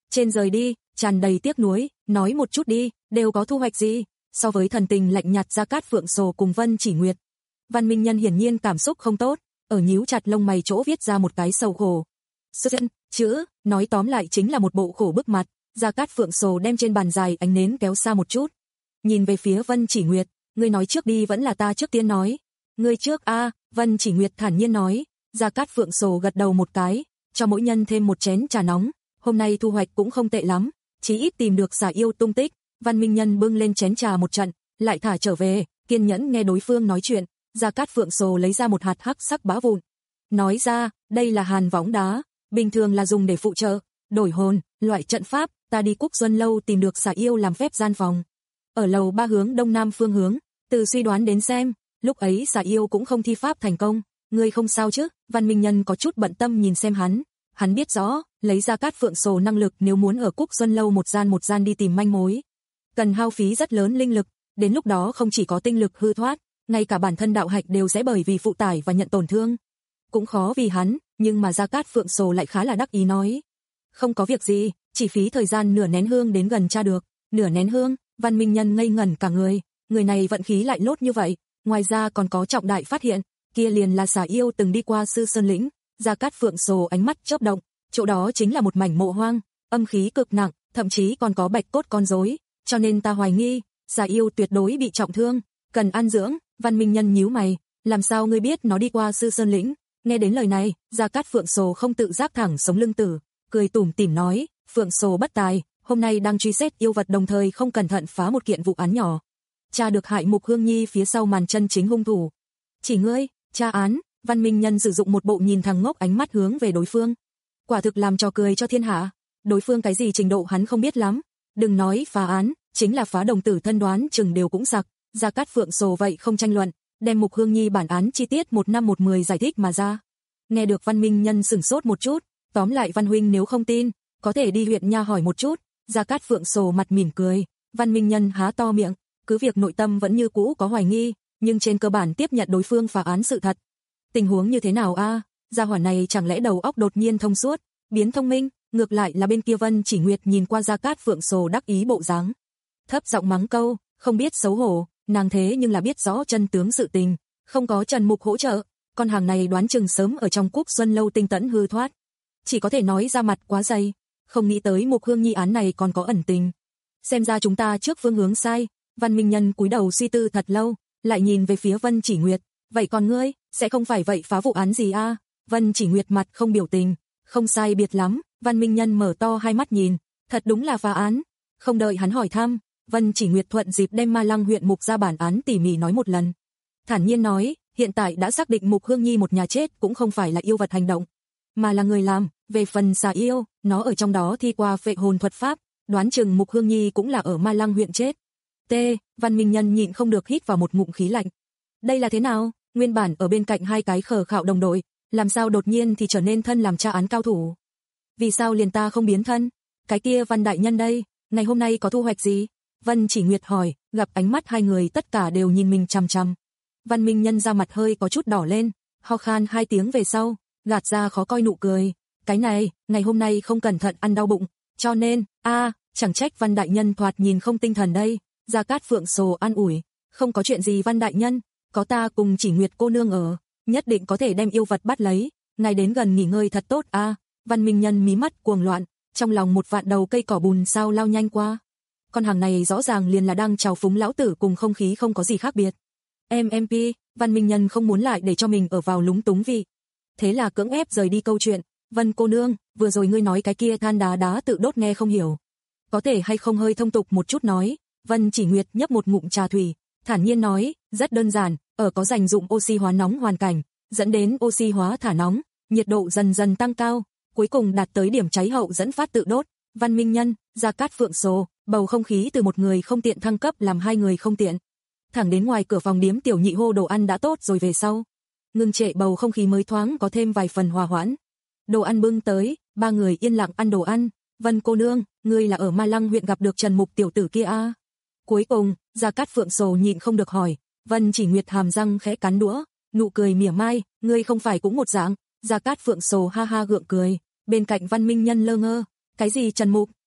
Trên rời đi, tràn đầy tiếc nuối, nói một chút đi, đều có thu hoạch gì? So với thần tình lạnh nhạt Gia Cát Phượng Sồ cùng Vân Chỉ Nguyệt, Văn Minh Nhân hiển nhiên cảm xúc không tốt, ở nhíu chặt lông mày chỗ viết ra một cái sầu khổ. Xuất chân, chữ, nói tóm lại chính là một bộ khổ bức mặt. Gia Cát Phượng Sồ đem trên bàn dài ánh nến kéo xa một chút, nhìn về phía Vân Chỉ Nguyệt, ngươi nói trước đi vẫn là ta trước tiên nói? Ngươi trước a, Vân Chỉ Nguyệt thản nhiên nói. Gia Cát Phượng Sồ gật đầu một cái, cho mỗi nhân thêm một chén trà nóng, hôm nay thu hoạch cũng không tệ lắm, chí ít tìm được xà yêu tung tích. Văn Minh Nhân bưng lên chén trà một trận, lại thả trở về, kiên nhẫn nghe đối phương nói chuyện. Gia Cát Phượng Sồ lấy ra một hạt hắc sắc bã vụn, nói ra, đây là hàn võng đá, bình thường là dùng để phụ trợ, đổi hồn, loại trận pháp, ta đi Cúc Xuân lâu tìm được xà yêu làm phép gian phòng. Ở lầu ba hướng đông nam phương hướng, từ suy đoán đến xem, lúc ấy xà yêu cũng không thi pháp thành công, ngươi không sao chứ? Văn Minh Nhân có chút bận tâm nhìn xem hắn, hắn biết rõ, lấy Gia Cát Phượng Sồ năng lực nếu muốn ở Cúc Xuân lâu một gian một gian đi tìm manh mối, cần hao phí rất lớn linh lực, đến lúc đó không chỉ có tinh lực hư thoát, ngay cả bản thân đạo hạch đều sẽ bởi vì phụ tải và nhận tổn thương. Cũng khó vì hắn, nhưng mà Gia Cát Phượng Sồ lại khá là đắc ý nói, không có việc gì, chỉ phí thời gian nửa nén hương đến gần tra được. Nửa nén hương? Văn Minh Nhân ngây ngẩn cả người, người này vận khí lại lốt như vậy, ngoài ra còn có trọng đại phát hiện, kia liền là xà yêu từng đi qua Sư Sơn lĩnh. Gia Cát Phượng Sồ ánh mắt chớp động, chỗ đó chính là một mảnh mộ hoang, âm khí cực nặng, thậm chí còn có bạch cốt con rối, cho nên ta hoài nghi, xà yêu tuyệt đối bị trọng thương, cần an dưỡng. Văn Minh Nhân nhíu mày, làm sao ngươi biết nó đi qua Sư Sơn lĩnh? Nghe đến lời này, Gia Cát Phượng Sồ không tự giác thẳng sống lưng tử, cười tủm tỉm nói, Phượng Sồ bất tài, hôm nay đang truy xét yêu vật đồng thời không cẩn thận phá một kiện vụ án nhỏ, tra được hại Mục Hương Nhi phía sau màn chân chính hung thủ. Chỉ ngươi, tra án? Văn Minh Nhân sử dụng một bộ nhìn thằng ngốc ánh mắt hướng về đối phương, quả thực làm trò cười cho thiên hạ. Đối phương cái gì trình độ hắn không biết lắm, đừng nói phá án, chính là phá đồng tử thân đoán chừng đều cũng sặc. Gia Cát Phượng Sồ vậy không tranh luận, đem Mục Hương Nhi bản án chi tiết một năm một mười giải thích mà ra. Nghe được Văn Minh Nhân sửng sốt một chút, tóm lại Văn huynh nếu không tin, có thể đi huyện nha hỏi một chút. Gia Cát Phượng Sồ mặt mỉm cười, Văn Minh Nhân há to miệng, cứ việc nội tâm vẫn như cũ có hoài nghi, nhưng trên cơ bản tiếp nhận đối phương phá án sự thật. Tình huống như thế nào a? Gia hỏa này chẳng lẽ đầu óc đột nhiên thông suốt, biến thông minh? Ngược lại là bên kia Vân Chỉ Nguyệt nhìn qua Gia Cát Phượng Sồ đắc ý bộ dáng, thấp giọng mắng câu, không biết xấu hổ, nàng thế nhưng là biết rõ chân tướng sự tình, không có Trần Mục hỗ trợ, con hàng này đoán chừng sớm ở trong Cúc Xuân lâu tinh tẫn hư thoát, chỉ có thể nói ra mặt quá dày, không nghĩ tới Mục Hương Nhi án này còn có ẩn tình. Xem ra chúng ta trước phương hướng sai. Văn Minh Nhân cúi đầu suy tư thật lâu, lại nhìn về phía Vân Chỉ Nguyệt, vậy còn ngươi, sẽ không phải vậy phá vụ án gì a? À? Vân Chỉ Nguyệt mặt không biểu tình, không sai biệt lắm. Văn Minh Nhân mở to hai mắt nhìn, thật đúng là phá án. Không đợi hắn hỏi thăm, Vân Chỉ Nguyệt thuận dịp đem Ma Lăng huyện Mục ra bản án tỉ mỉ nói một lần. Thản nhiên nói, hiện tại đã xác định Mục Hương Nhi một nhà chết cũng không phải là yêu vật hành động, mà là người làm. Về phần xà yêu, nó ở trong đó thi qua phệ hồn thuật pháp, đoán chừng Mục Hương Nhi cũng là ở Ma Lăng huyện chết. T. Văn Minh Nhân nhịn không được hít vào một ngụm khí lạnh. Đây là thế nào? Nguyên bản ở bên cạnh hai cái khờ khạo đồng đội, làm sao đột nhiên thì trở nên thân làm tra án cao thủ? Vì sao liền ta không biến thân? Cái kia Văn đại nhân đây, ngày hôm nay có thu hoạch gì? Vân Chỉ Nguyệt hỏi, gặp ánh mắt hai người tất cả đều nhìn mình chằm chằm. Văn Minh Nhân ra mặt hơi có chút đỏ lên, ho khan hai tiếng về sau, gạt ra khó coi nụ cười. Cái này, ngày hôm nay không cẩn thận ăn đau bụng, cho nên, a, chẳng trách Văn đại nhân thoạt nhìn không tinh thần đây. Gia Cát Phượng Sồ an ủi, không có chuyện gì Văn đại nhân, có ta cùng Chỉ Nguyệt cô nương ở, nhất định có thể đem yêu vật bắt lấy, ngài đến gần nghỉ ngơi thật tốt a. Văn Minh Nhân mí mắt cuồng loạn, trong lòng một vạn đầu cây cỏ bùn sao lao nhanh qua. Con hàng này rõ ràng liền là đang trào phúng lão tử cùng không khí không có gì khác biệt. em em pê, Văn Minh Nhân không muốn lại để cho mình ở vào lúng túng vị. Thế là cưỡng ép rời đi câu chuyện, Vân cô nương, vừa rồi ngươi nói cái kia than đá đá tự đốt nghe không hiểu. Có thể hay không hơi thông tục một chút nói. Vân Chỉ Nguyệt nhấp một ngụm trà thủy, thản nhiên nói, rất đơn giản, ở có dành dụng oxy hóa nóng hoàn cảnh, dẫn đến oxy hóa thả nóng, nhiệt độ dần dần tăng cao, cuối cùng đạt tới điểm cháy hậu dẫn phát tự đốt. Văn Minh Nhân, Gia Cát Phượng Sồ, bầu không khí từ một người không tiện thăng cấp làm hai người không tiện. Thẳng đến ngoài cửa phòng điếm tiểu nhị hô đồ ăn đã tốt rồi về sau, ngưng trệ bầu không khí mới thoáng có thêm vài phần hòa hoãn. Đồ ăn bưng tới, ba người yên lặng ăn đồ ăn. Vân cô nương, ngươi là ở Ma Lăng huyện gặp được Trần Mục tiểu tử kia a? À? Cuối cùng, Gia Cát Phượng Sồ nhịn không được hỏi. Vân Chỉ Nguyệt hàm răng khẽ cắn đũa, nụ cười mỉa mai, ngươi không phải cũng một dạng. Gia Cát Phượng Sồ ha ha gượng cười, bên cạnh Văn Minh Nhân lơ ngơ, cái gì Trần Mục?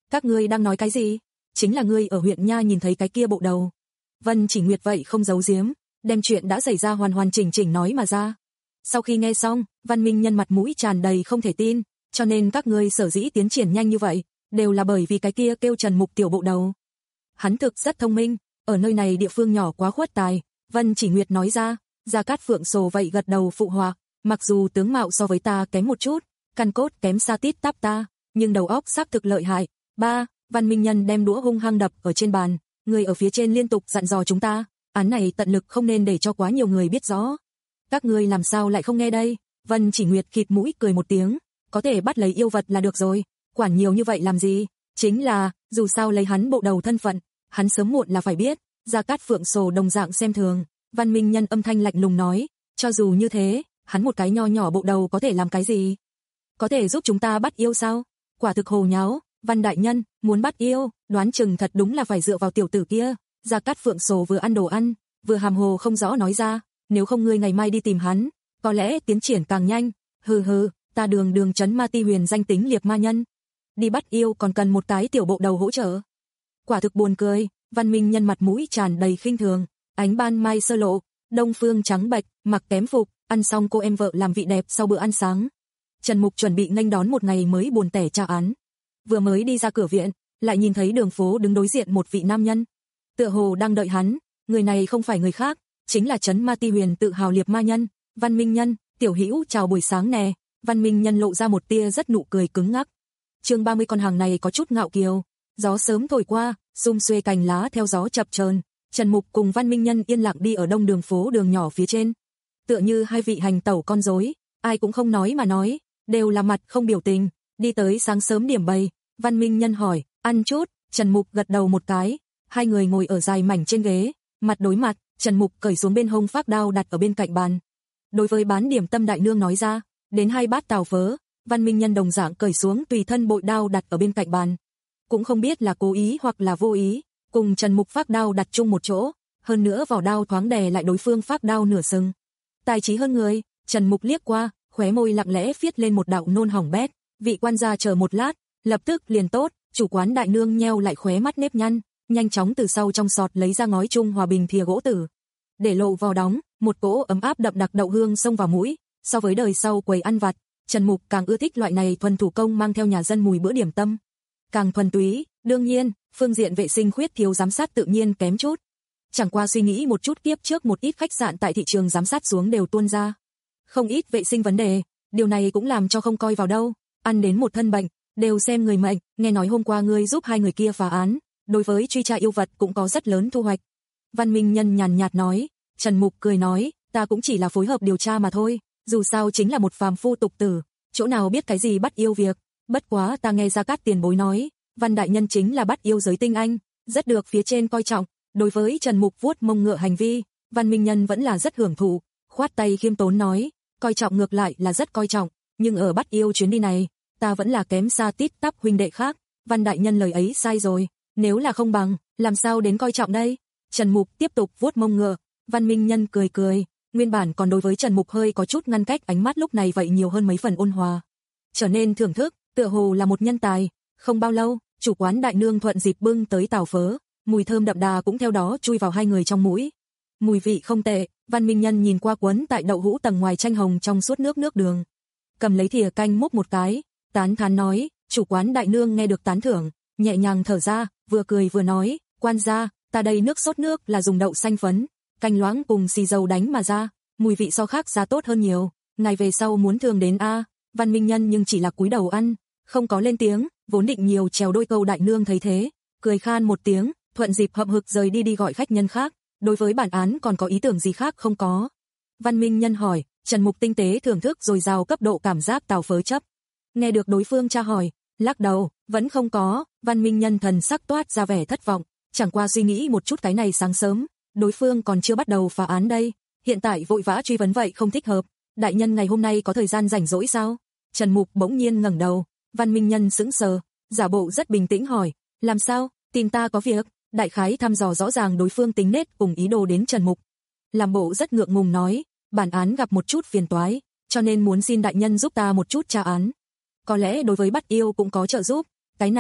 Các ngươi đang nói cái gì? Chính là ngươi ở huyện nha nhìn thấy cái kia bộ đầu. Vân Chỉ Nguyệt vậy không giấu giếm, đem chuyện đã xảy ra hoàn hoàn chỉnh chỉnh nói mà ra. Sau khi nghe xong, Văn Minh Nhân mặt mũi tràn đầy không thể tin, cho nên các ngươi sở dĩ tiến triển nhanh như vậy, đều là bởi vì cái kia kêu Trần Mục tiểu bộ đầu. Hắn thực rất thông minh, ở nơi này địa phương nhỏ quá khuất tài, Vân Chỉ Nguyệt nói ra. Gia Cát Phượng Sồ vậy gật đầu phụ họa, mặc dù tướng mạo so với ta kém một chút, căn cốt kém xa tít tắp ta, nhưng đầu óc xác thực lợi hại. Ba, Văn Minh Nhân đem đũa hung hăng đập ở trên bàn, người ở phía trên liên tục dặn dò chúng ta, án này tận lực không nên để cho quá nhiều người biết rõ. Các ngươi làm sao lại không nghe đây? Vân Chỉ Nguyệt khịt mũi cười một tiếng, có thể bắt lấy yêu vật là được rồi, quản nhiều như vậy làm gì? Chính là, dù sao lấy hắn bộ đầu thân phận, hắn sớm muộn là phải biết. Gia Cát Phượng Sồ đồng dạng xem thường. Văn Minh Nhân âm thanh lạnh lùng nói, cho dù như thế, hắn một cái nho nhỏ bộ đầu có thể làm cái gì? Có thể giúp chúng ta bắt yêu sao? Quả thực hồ nháo. Văn đại nhân, muốn bắt yêu, đoán chừng thật đúng là phải dựa vào tiểu tử kia. Gia Cát Phượng Sồ vừa ăn đồ ăn, vừa hàm hồ không rõ nói ra, nếu không ngươi ngày mai đi tìm hắn, có lẽ tiến triển càng nhanh. Hừ hừ, ta đường đường trấn Ma Ti Huyền danh tính liệt ma nhân, đi bắt yêu còn cần một cái tiểu bộ đầu hỗ trợ. Quả thực buồn cười. Văn Minh Nhân mặt mũi tràn đầy khinh thường, ánh ban mai sơ lộ, đông phương trắng bạch, mặc kém phục, ăn xong cô em vợ làm vị đẹp sau bữa ăn sáng. Trần Mục chuẩn bị nghênh đón một ngày mới buồn tẻ tra án. Vừa mới đi ra cửa viện, lại nhìn thấy đường phố đứng đối diện một vị nam nhân. Tựa hồ đang đợi hắn, người này không phải người khác, chính là trấn Ma Ti Huyền tự hào liệt ma nhân, Văn Minh Nhân. Tiểu hữu chào buổi sáng nè. Văn Minh Nhân lộ ra một tia rất nụ cười cứng ngắc. Chương ba mươi con hàng này có chút ngạo kiều. Gió sớm thổi qua, xum xuê cành lá theo gió chập chờn. Trần Mục cùng Văn Minh Nhân yên lặng đi ở đông đường phố đường nhỏ phía trên, tựa như hai vị hành tẩu con rối, ai cũng không nói mà nói, đều là mặt không biểu tình. Đi tới sáng sớm điểm bầy, Văn Minh Nhân hỏi, ăn chút? Trần Mục gật đầu một cái. Hai người ngồi ở dài mảnh trên ghế, mặt đối mặt. Trần Mục cởi xuống bên hông phác đao đặt ở bên cạnh bàn. Đối với bán điểm tâm đại nương nói ra, đến hai bát tàu phớ. Văn Minh Nhân đồng dạng cởi xuống tùy thân bội đao đặt ở bên cạnh bàn. Cũng không biết là cố ý hoặc là vô ý, cùng Trần Mục phác đao đặt chung một chỗ, hơn nữa vỏ đao thoáng đè lại đối phương phác đao nửa sừng. Tài trí hơn người. Trần Mục liếc qua, khóe môi lặng lẽ viết lên một đạo nôn hỏng bét. Vị quan gia chờ một lát, lập tức liền tốt. Chủ quán đại nương nheo lại khóe mắt nếp nhăn, nhanh chóng từ sau trong sọt lấy ra ngói chung hòa bình thìa gỗ tử, để lộ vào đóng. Một cỗ ấm áp đậm đặc đậu hương xông vào mũi. So với đời sau quầy ăn vặt, Trần Mục càng ưa thích loại này thuần thủ công mang theo nhà dân mùi bữa điểm tâm, càng thuần túy. Đương nhiên, phương diện vệ sinh khuyết thiếu giám sát tự nhiên kém chút. Chẳng qua suy nghĩ một chút, kiếp trước một ít khách sạn tại thị trường giám sát xuống đều tuôn ra không ít vệ sinh vấn đề, điều này cũng làm cho không coi vào đâu. Ăn đến một thân bệnh, đều xem người mệnh. Nghe nói hôm qua ngươi giúp hai người kia phá án, đối với truy tra yêu vật cũng có rất lớn thu hoạch. Văn Minh Nhân nhàn nhạt nói. Trần Mục cười nói, ta cũng chỉ là phối hợp điều tra mà thôi, dù sao chính là một phàm phu tục tử, chỗ nào biết cái gì bắt yêu việc. Bất quá ta nghe Gia Cát tiền bối nói, Văn đại nhân chính là bắt yêu giới tinh anh, rất được phía trên coi trọng. Đối với Trần Mục vuốt mông ngựa hành vi, Văn Minh Nhân vẫn là rất hưởng thụ, khoát tay khiêm tốn nói, coi trọng ngược lại là rất coi trọng, nhưng ở bắt yêu chuyến đi này, ta vẫn là kém xa tít tắp huynh đệ khác. Văn đại nhân lời ấy sai rồi, nếu là không bằng, làm sao đến coi trọng đây? Trần Mục tiếp tục vuốt mông ngựa. Văn Minh Nhân cười cười, nguyên bản còn đối với Trần Mục hơi có chút ngăn cách, ánh mắt lúc này vậy nhiều hơn mấy phần ôn hòa, trở nên thưởng thức, tựa hồ là một nhân tài. Không bao lâu, chủ quán đại nương thuận dịp bưng tới tàu phớ, mùi thơm đậm đà cũng theo đó chui vào hai người trong mũi. Mùi vị không tệ. Văn Minh Nhân nhìn qua quấn tại đậu hũ tầng ngoài chanh hồng trong suốt nước nước đường, cầm lấy thìa canh múc một cái, tán thán nói. Chủ quán đại nương nghe được tán thưởng, nhẹ nhàng thở ra, vừa cười vừa nói, quan gia, ta đây nước sốt nước là dùng đậu xanh phấn, canh loãng cùng xì dầu đánh mà ra, mùi vị so khác giá tốt hơn nhiều, ngày về sau muốn thường đến a. Văn Minh Nhân nhưng chỉ là cúi đầu ăn, không có lên tiếng. Vốn định nhiều trèo đôi câu đại nương thấy thế, cười khan một tiếng, thuận dịp hậm hực rời đi đi gọi khách nhân khác. Đối với bản án còn có ý tưởng gì khác không có? Văn Minh Nhân hỏi. Trần Mục tinh tế thưởng thức rồi rào cấp độ cảm giác tàu phớ chấp. Nghe được đối phương tra hỏi, lắc đầu, vẫn không có. Văn Minh Nhân thần sắc toát ra vẻ thất vọng, chẳng qua suy nghĩ một chút, cái này sáng sớm, đối phương còn chưa bắt đầu phá án đây, hiện tại vội vã truy vấn vậy không thích hợp. Đại nhân ngày hôm nay có thời gian rảnh rỗi sao? Trần Mục bỗng nhiên ngẩng đầu. Văn Minh Nhân sững sờ, giả bộ rất bình tĩnh hỏi, làm sao, tìm ta có việc? Đại khái thăm dò rõ ràng đối phương tính nết cùng ý đồ đến Trần Mục. Làm bộ rất ngượng ngùng nói, bản án gặp một chút phiền toái, cho nên muốn xin đại nhân giúp ta một chút tra án. Có lẽ đối với bắt yêu cũng có trợ giúp. Cái này,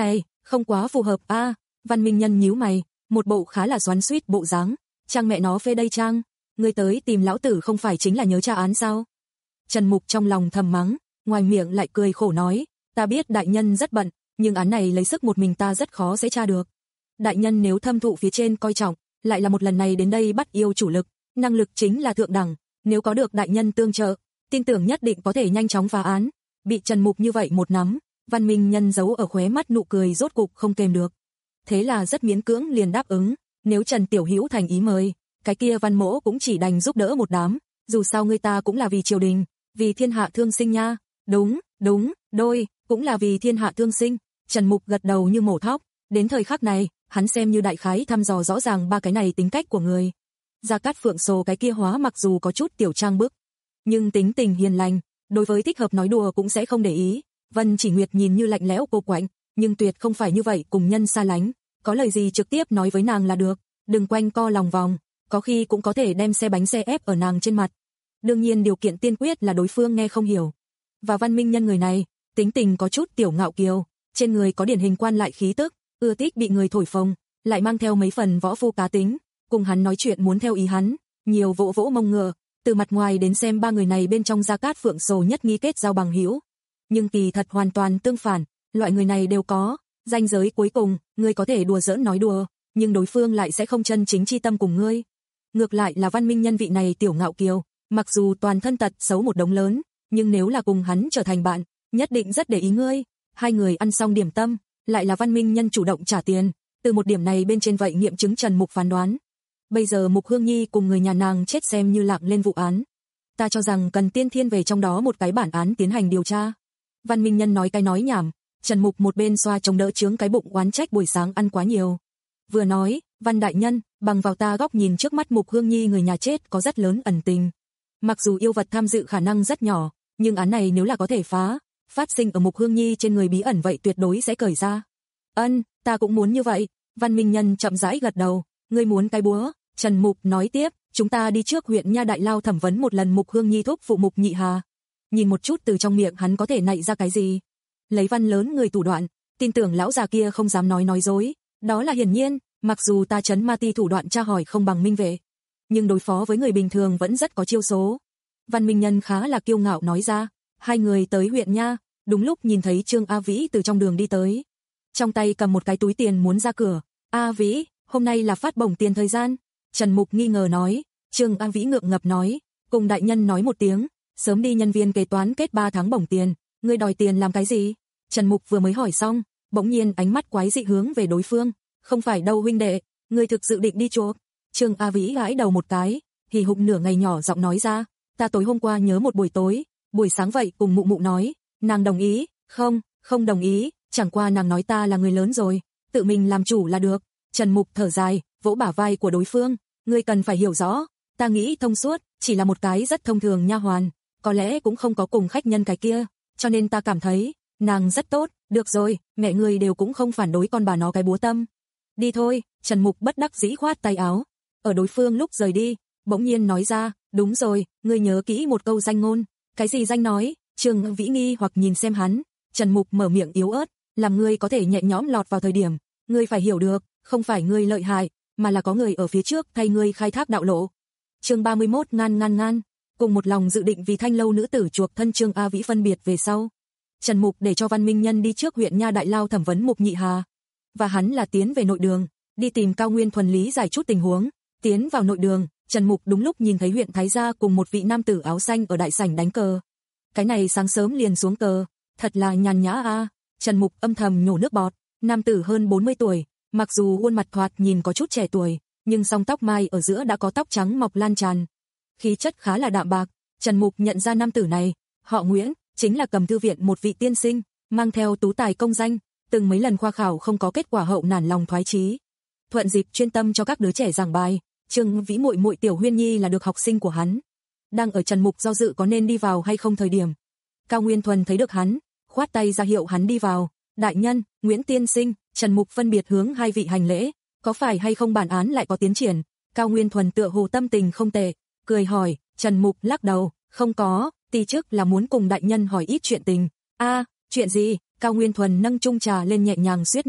Không quá phù hợp a. À, Văn Minh Nhân nhíu mày, một bộ khá là xoắn xuýt bộ dáng. Trang mẹ nó phê đây Trang, ngươi tới tìm lão tử không phải chính là nhớ tra án sao? Trần Mục trong lòng thầm mắng, ngoài miệng lại cười khổ nói, ta biết đại nhân rất bận, nhưng án này lấy sức một mình ta rất khó sẽ tra được. Đại nhân nếu thâm thụ phía trên coi trọng, lại là một lần này đến đây bắt yêu chủ lực, năng lực chính là thượng đẳng, nếu có được đại nhân tương trợ, tin tưởng nhất định có thể nhanh chóng phá án. Bị Trần Mục như vậy một nắm, Văn Minh Nhân giấu ở khóe mắt nụ cười rốt cục không kềm được. Thế là rất miễn cưỡng liền đáp ứng, nếu Trần Tiểu Hữu thành ý mời, cái kia Văn Mỗ cũng chỉ đành giúp đỡ một đám, dù sao người ta cũng là vì triều đình, vì thiên hạ thương sinh nha. Đúng, đúng, đôi, cũng là vì thiên hạ thương sinh. Trần Mục gật đầu như mổ thóc, đến thời khắc này, hắn xem như đại khái thăm dò rõ ràng ba cái này tính cách của người. Gia Cát Phượng Sồ cái kia hóa mặc dù có chút tiểu trang bức, nhưng tính tình hiền lành, đối với thích hợp nói đùa cũng sẽ không để ý. Vân Chỉ Nguyệt nhìn như lạnh lẽo cô quạnh, nhưng tuyệt không phải như vậy, cùng nhân xa lánh, có lời gì trực tiếp nói với nàng là được, đừng quanh co lòng vòng, có khi cũng có thể đem xe bánh xe ép ở nàng trên mặt. Đương nhiên điều kiện tiên quyết là đối phương nghe không hiểu. Và Văn Minh Nhân người này, tính tình có chút tiểu ngạo kiều, trên người có điển hình quan lại khí tức, ưa thích bị người thổi phồng, lại mang theo mấy phần võ phu cá tính, cùng hắn nói chuyện muốn theo ý hắn, nhiều vỗ vỗ mông ngựa. Từ mặt ngoài đến xem ba người này bên trong Gia Cát Phượng Sồ nhất nghi kết giao bằng hữu, nhưng kỳ thật hoàn toàn tương phản, loại người này đều có ranh giới cuối cùng, ngươi có thể đùa giỡn nói đùa, nhưng đối phương lại sẽ không chân chính chi tâm cùng ngươi. Ngược lại là Văn Minh Nhân vị này tiểu ngạo kiều, mặc dù toàn thân tật xấu một đống lớn, nhưng nếu là cùng hắn trở thành bạn, nhất định rất để ý ngươi. Hai người ăn xong điểm tâm, lại là Văn Minh Nhân chủ động trả tiền, từ một điểm này bên trên vậy nghiệm chứng Trần Mục phán đoán. Bây giờ Mục Hương Nhi cùng người nhà nàng chết xem như lạng lên vụ án. Ta cho rằng cần tiên thiên về trong đó một cái bản án tiến hành điều tra. Văn Minh Nhân nói cái nói nhảm, Trần Mục một bên xoa chống đỡ chướng cái bụng oán trách buổi sáng ăn quá nhiều. Vừa nói, Văn đại nhân, bằng vào ta góc nhìn trước mắt Mục Hương Nhi người nhà chết có rất lớn ẩn tình. Mặc dù yêu vật tham dự khả năng rất nhỏ, nhưng án này nếu là có thể phá, phát sinh ở Mục Hương Nhi trên người bí ẩn vậy tuyệt đối sẽ cởi ra. Ân, ta cũng muốn như vậy. Văn Minh Nhân chậm rãi gật đầu, ngươi muốn cái búa. Trần Mục nói tiếp, chúng ta đi trước huyện Nha Đại Lao thẩm vấn một lần Mục Hương Nhi thúc phụ Mục Nhị Hà. Nhìn một chút từ trong miệng hắn có thể nạy ra cái gì. Lấy Văn lớn người thủ đoạn, tin tưởng lão già kia không dám nói nói dối. Đó là hiển nhiên, mặc dù ta trấn ma ti thủ đoạn tra hỏi không bằng Minh Vệ, nhưng đối phó với người bình thường vẫn rất có chiêu số. Văn Minh Nhân khá là kiêu ngạo nói ra. Hai người tới huyện Nha, đúng lúc nhìn thấy Trương A Vĩ từ trong đường đi tới. Trong tay cầm một cái túi tiền muốn ra cửa. A Vĩ, hôm nay là phát bổng tiền thời gian. Trần Mục nghi ngờ nói. Trương A Vĩ ngượng ngập nói, cùng đại nhân nói một tiếng, sớm đi nhân viên kế toán kết ba tháng bổng tiền, ngươi đòi tiền làm cái gì? Trần Mục vừa mới hỏi xong, bỗng nhiên ánh mắt quái dị hướng về đối phương, không phải đâu huynh đệ, ngươi thực sự định đi chuộc? Trương A Vĩ gãi đầu một cái, hì hục nửa ngày nhỏ giọng nói ra, ta tối hôm qua nhớ một buổi tối, buổi sáng vậy cùng mụ mụ nói, nàng đồng ý, không, không đồng ý, chẳng qua nàng nói ta là người lớn rồi, tự mình làm chủ là được. Trần Mục thở dài, vỗ bả vai của đối phương, ngươi cần phải hiểu rõ, ta nghĩ thông suốt, chỉ là một cái rất thông thường nha hoàn, có lẽ cũng không có cùng khách nhân cái kia, cho nên ta cảm thấy, nàng rất tốt, được rồi, mẹ ngươi đều cũng không phản đối con bà nó cái búa tâm. Đi thôi, Trần Mục bất đắc dĩ khoát tay áo, ở đối phương lúc rời đi, bỗng nhiên nói ra, đúng rồi, ngươi nhớ kỹ một câu danh ngôn, cái gì danh nói? Trương Vĩ nghi hoặc nhìn xem hắn, Trần Mục mở miệng yếu ớt, làm ngươi có thể nhẹ nhõm lọt vào thời điểm, ngươi phải hiểu được, không phải ngươi lợi hại, mà là có người ở phía trước thay ngươi khai thác đạo lộ. Chương ba mươi mốt ngan ngan ngan, cùng một lòng dự định vì Thanh lâu nữ tử chuộc thân Trương A Vĩ phân biệt về sau. Trần Mục để cho Văn Minh Nhân đi trước huyện Nha Đại Lao thẩm vấn Mục Nhị Hà, và hắn là tiến về nội đường, đi tìm Cao Nguyên Thuần lý giải chút tình huống. Tiến vào nội đường, Trần Mục đúng lúc nhìn thấy huyện thái gia cùng một vị nam tử áo xanh ở đại sảnh đánh cờ. Cái này sáng sớm liền xuống cờ, thật là nhàn nhã a. À. Trần Mục âm thầm nhổ nước bọt, nam tử hơn bốn mươi tuổi, mặc dù khuôn mặt thoạt nhìn có chút trẻ tuổi, nhưng song tóc mai ở giữa đã có tóc trắng mọc lan tràn, khí chất khá là đạm bạc. Trần Mục nhận ra nam tử này, họ Nguyễn, chính là Cầm Thư viện một vị tiên sinh, mang theo tú tài công danh, từng mấy lần khoa khảo không có kết quả hậu nản lòng thoái chí, thuận dịp chuyên tâm cho các đứa trẻ giảng bài. Trương Vĩ muội muội Tiểu Huyên Nhi là được học sinh của hắn, đang ở Trần Mục do dự có nên đi vào hay không thời điểm, Cao Nguyên Thuần thấy được hắn, khoát tay ra hiệu hắn đi vào. Đại nhân, Nguyễn tiên sinh. Trần Mục phân biệt hướng hai vị hành lễ, có phải hay không bản án lại có tiến triển? Cao Nguyên Thuần tựa hồ tâm tình không tệ, cười hỏi. Trần Mục lắc đầu, không có, ti chức là muốn cùng đại nhân hỏi ít chuyện tình. A, chuyện gì? Cao Nguyên Thuần nâng chung trà lên nhẹ nhàng suýt miệng,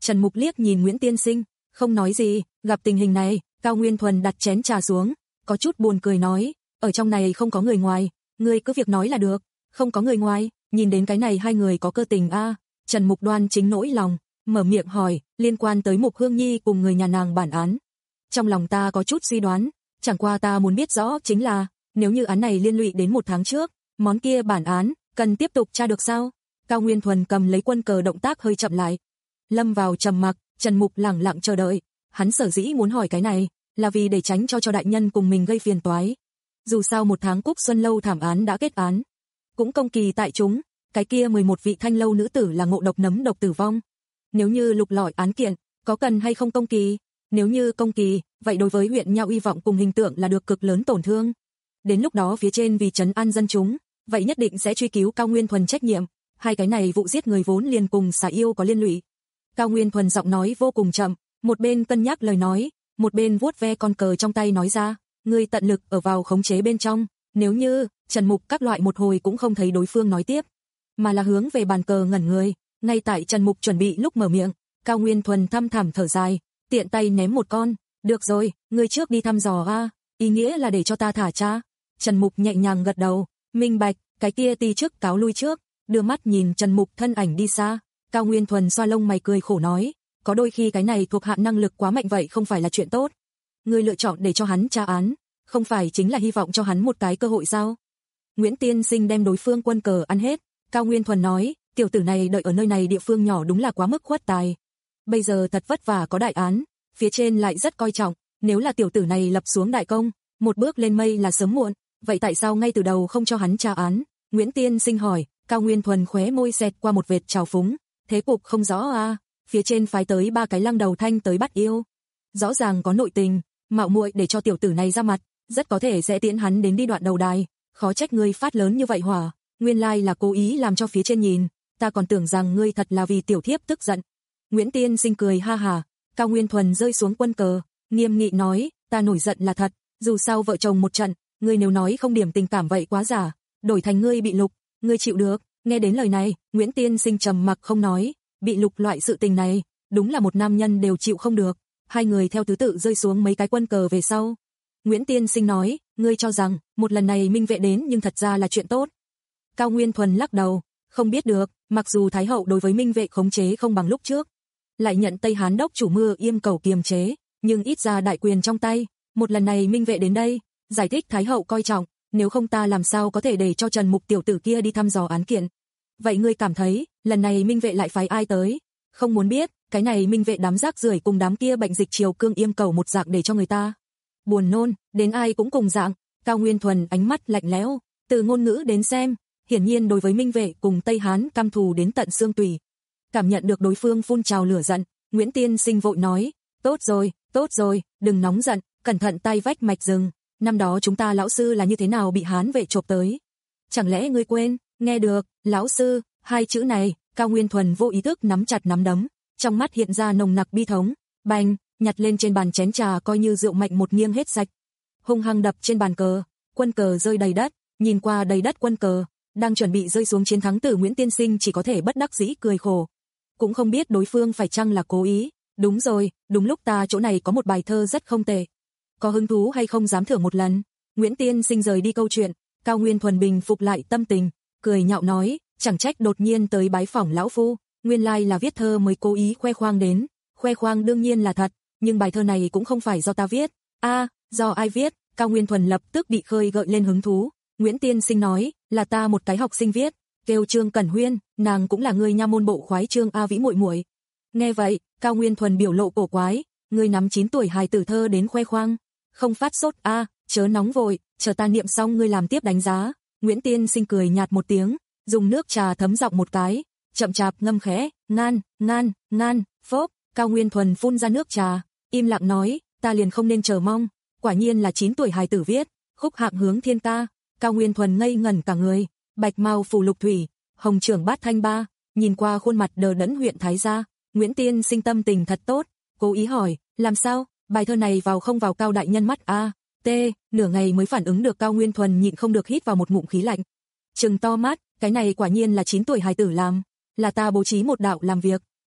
Trần Mục liếc nhìn Nguyễn Tiên Sinh, không nói gì, gặp tình hình này, Cao Nguyên Thuần đặt chén trà xuống, có chút buồn cười nói, ở trong này không có người ngoài, ngươi cứ việc nói là được, không có người ngoài, nhìn đến cái này hai người có cơ tình a. À. Trần Mục đoan chính nỗi lòng, mở miệng hỏi, liên quan tới Mục Hương Nhi cùng người nhà nàng bản án. Trong lòng ta có chút suy đoán, chẳng qua ta muốn biết rõ chính là, nếu như án này liên lụy đến một tháng trước, món kia bản án, cần tiếp tục tra được sao? Cao Nguyên Thuần cầm lấy quân cờ động tác hơi chậm lại. Lâm vào trầm mặc, Trần Mục lẳng lặng chờ đợi, hắn sở dĩ muốn hỏi cái này, là vì để tránh cho cho đại nhân cùng mình gây phiền toái. Dù sao một tháng Cúc Xuân Lâu thảm án đã kết án, cũng công kỳ tại chúng, cái kia mười một vị Thanh Lâu nữ tử là ngộ độc nấm độc tử vong. Nếu như lục lọi án kiện, có cần hay không công kỳ? Nếu như công kỳ, vậy đối với huyện Nhạo uy vọng cùng hình tượng là được cực lớn tổn thương. Đến lúc đó phía trên vì trấn an dân chúng, vậy nhất định sẽ truy cứu Cao Nguyên Thuần trách nhiệm, hai cái này vụ giết người vốn liền cùng xà yêu có liên lụy. Cao Nguyên Thuần giọng nói vô cùng chậm, một bên cân nhắc lời nói, một bên vuốt ve con cờ trong tay nói ra, ngươi tận lực ở vào khống chế bên trong, nếu như, Trần Mục các loại một hồi cũng không thấy đối phương nói tiếp, mà là hướng về bàn cờ ngẩn người, ngay tại Trần Mục chuẩn bị lúc mở miệng, Cao Nguyên Thuần thăm thẳm thở dài, tiện tay ném một con, được rồi, ngươi trước đi thăm dò a, ý nghĩa là để cho ta thả cha. Trần Mục nhẹ nhàng gật đầu, minh bạch, cái kia ti trước cáo lui trước, đưa mắt nhìn Trần Mục thân ảnh đi xa, Cao Nguyên Thuần xoa lông mày cười khổ nói, có đôi khi cái này thuộc hạ năng lực quá mạnh vậy không phải là chuyện tốt. Ngươi lựa chọn để cho hắn tra án, không phải chính là hy vọng cho hắn một cái cơ hội sao? Nguyễn Tiên Sinh đem đối phương quân cờ ăn hết, Cao Nguyên Thuần nói, tiểu tử này đợi ở nơi này địa phương nhỏ đúng là quá mức khuất tài. Bây giờ thật vất vả có đại án, phía trên lại rất coi trọng, nếu là tiểu tử này lập xuống đại công, một bước lên mây là sớm muộn, vậy tại sao ngay từ đầu không cho hắn tra án? Nguyễn Tiên Sinh hỏi, Cao Nguyên Thuần khóe môi xẹt qua một vệt trào phúng, thế cục không rõ à, phía trên phái tới ba cái lăng đầu thanh tới bắt yêu. Rõ ràng có nội tình, mạo muội để cho tiểu tử này ra mặt, rất có thể sẽ tiễn hắn đến đi đoạn đầu đài, khó trách ngươi phát lớn như vậy hỏa, nguyên lai là cố ý làm cho phía trên nhìn, ta còn tưởng rằng ngươi thật là vì tiểu thiếp tức giận. Nguyễn Tiên Sinh cười ha hà, Cao Nguyên Thuần rơi xuống quân cờ, nghiêm nghị nói, ta nổi giận là thật, dù sao vợ chồng một trận, ngươi nếu nói không điểm tình cảm vậy quá giả, đổi thành ngươi bị lục, ngươi chịu được? Nghe đến lời này, Nguyễn Tiên Sinh trầm mặc không nói, bị lục loại sự tình này, đúng là một nam nhân đều chịu không được. Hai người theo thứ tự rơi xuống mấy cái quân cờ về sau. Nguyễn Tiên Sinh nói, ngươi cho rằng, một lần này minh vệ đến nhưng thật ra là chuyện tốt. Cao Nguyên Thuần lắc đầu, không biết được, mặc dù Thái Hậu đối với minh vệ khống chế không bằng lúc trước, lại nhận Tây Hán đốc chủ Mưa Yêm Cầu kiềm chế, nhưng ít ra đại quyền trong tay, một lần này minh vệ đến đây, giải thích Thái Hậu coi trọng, nếu không ta làm sao có thể để cho Trần Mục tiểu tử kia đi thăm dò án kiện. Vậy ngươi cảm thấy, lần này minh vệ lại phái ai tới? Không muốn biết, cái này minh vệ đám rác rưởi cùng đám kia bệnh dịch triều cương Yêm Cầu một dạng để cho người ta buồn nôn, đến ai cũng cùng dạng. Cao Nguyên Thuần ánh mắt lạnh lẽo, từ ngôn ngữ đến xem, hiển nhiên đối với minh vệ cùng Tây Hán căm thù đến tận xương tủy. Cảm nhận được đối phương phun trào lửa giận, Nguyễn Tiên Sinh vội nói, tốt rồi, tốt rồi, đừng nóng giận, cẩn thận tay vách mạch rừng, năm đó chúng ta lão sư là như thế nào bị Hán vệ chộp tới. Chẳng lẽ ngươi quên? Nghe được, lão sư, hai chữ này, Cao Nguyên Thuần vô ý thức nắm chặt nắm đấm, trong mắt hiện ra nồng nặc bi thống, bành, nhặt lên trên bàn chén trà coi như rượu mạnh một nghiêng hết sạch, hung hăng đập trên bàn cờ, quân cờ rơi đầy đất, nhìn qua đầy đất quân cờ, đang chuẩn bị rơi xuống chiến thắng tử Nguyễn Tiên Sinh chỉ có thể bất đắc dĩ cười khổ, cũng không biết đối phương phải chăng là cố ý. Đúng rồi, đúng lúc ta chỗ này có một bài thơ rất không tệ, có hứng thú hay không dám thưởng một lần? Nguyễn Tiên Sinh rời đi câu chuyện, Cao Nguyên Thuần bình phục lại tâm tình, cười nhạo nói, chẳng trách đột nhiên tới bái phỏng lão phu, nguyên lai là viết thơ mới cố ý khoe khoang đến, khoe khoang đương nhiên là thật, nhưng bài thơ này cũng không phải do ta viết. A, à, do ai viết? Cao Nguyên Thuần lập tức bị khơi gợi lên hứng thú. Nguyễn Tiên Sinh nói, là ta một cái học sinh viết, kêu Trương Cẩn Huyên, nàng cũng là người nha môn bộ khoái Trương A Vĩ muội muội. Nghe vậy, Cao Nguyên Thuần biểu lộ cổ quái, người nắm chín tuổi hài tử thơ đến khoe khoang, không phát sốt a, à, chớ nóng vội, chờ ta niệm xong ngươi làm tiếp đánh giá. Nguyễn Tiên Sinh cười nhạt một tiếng, dùng nước trà thấm giọng một cái, chậm chạp ngâm khẽ, ngan, ngan, ngan, phốp. Cao Nguyên Thuần phun ra nước trà, im lặng nói, ta liền không nên chờ mong, quả nhiên là chín tuổi hài tử viết, khúc hạng hướng thiên ca. Cao Nguyên Thuần ngây ngẩn cả người, bạch mao phủ lục thủy, hồng trưởng bát thanh ba, nhìn qua khuôn mặt đờ đẫn huyện thái gia, Nguyễn Tiên Sinh tâm tình thật tốt, cố ý hỏi, làm sao, bài thơ này vào không vào Cao đại nhân mắt a? À, t, nửa ngày mới phản ứng được. Cao Nguyên Thuần nhịn không được hít vào một ngụm khí lạnh, trừng to mắt, cái này quả nhiên là chín tuổi hài tử làm, là ta bố trí một đạo làm việc,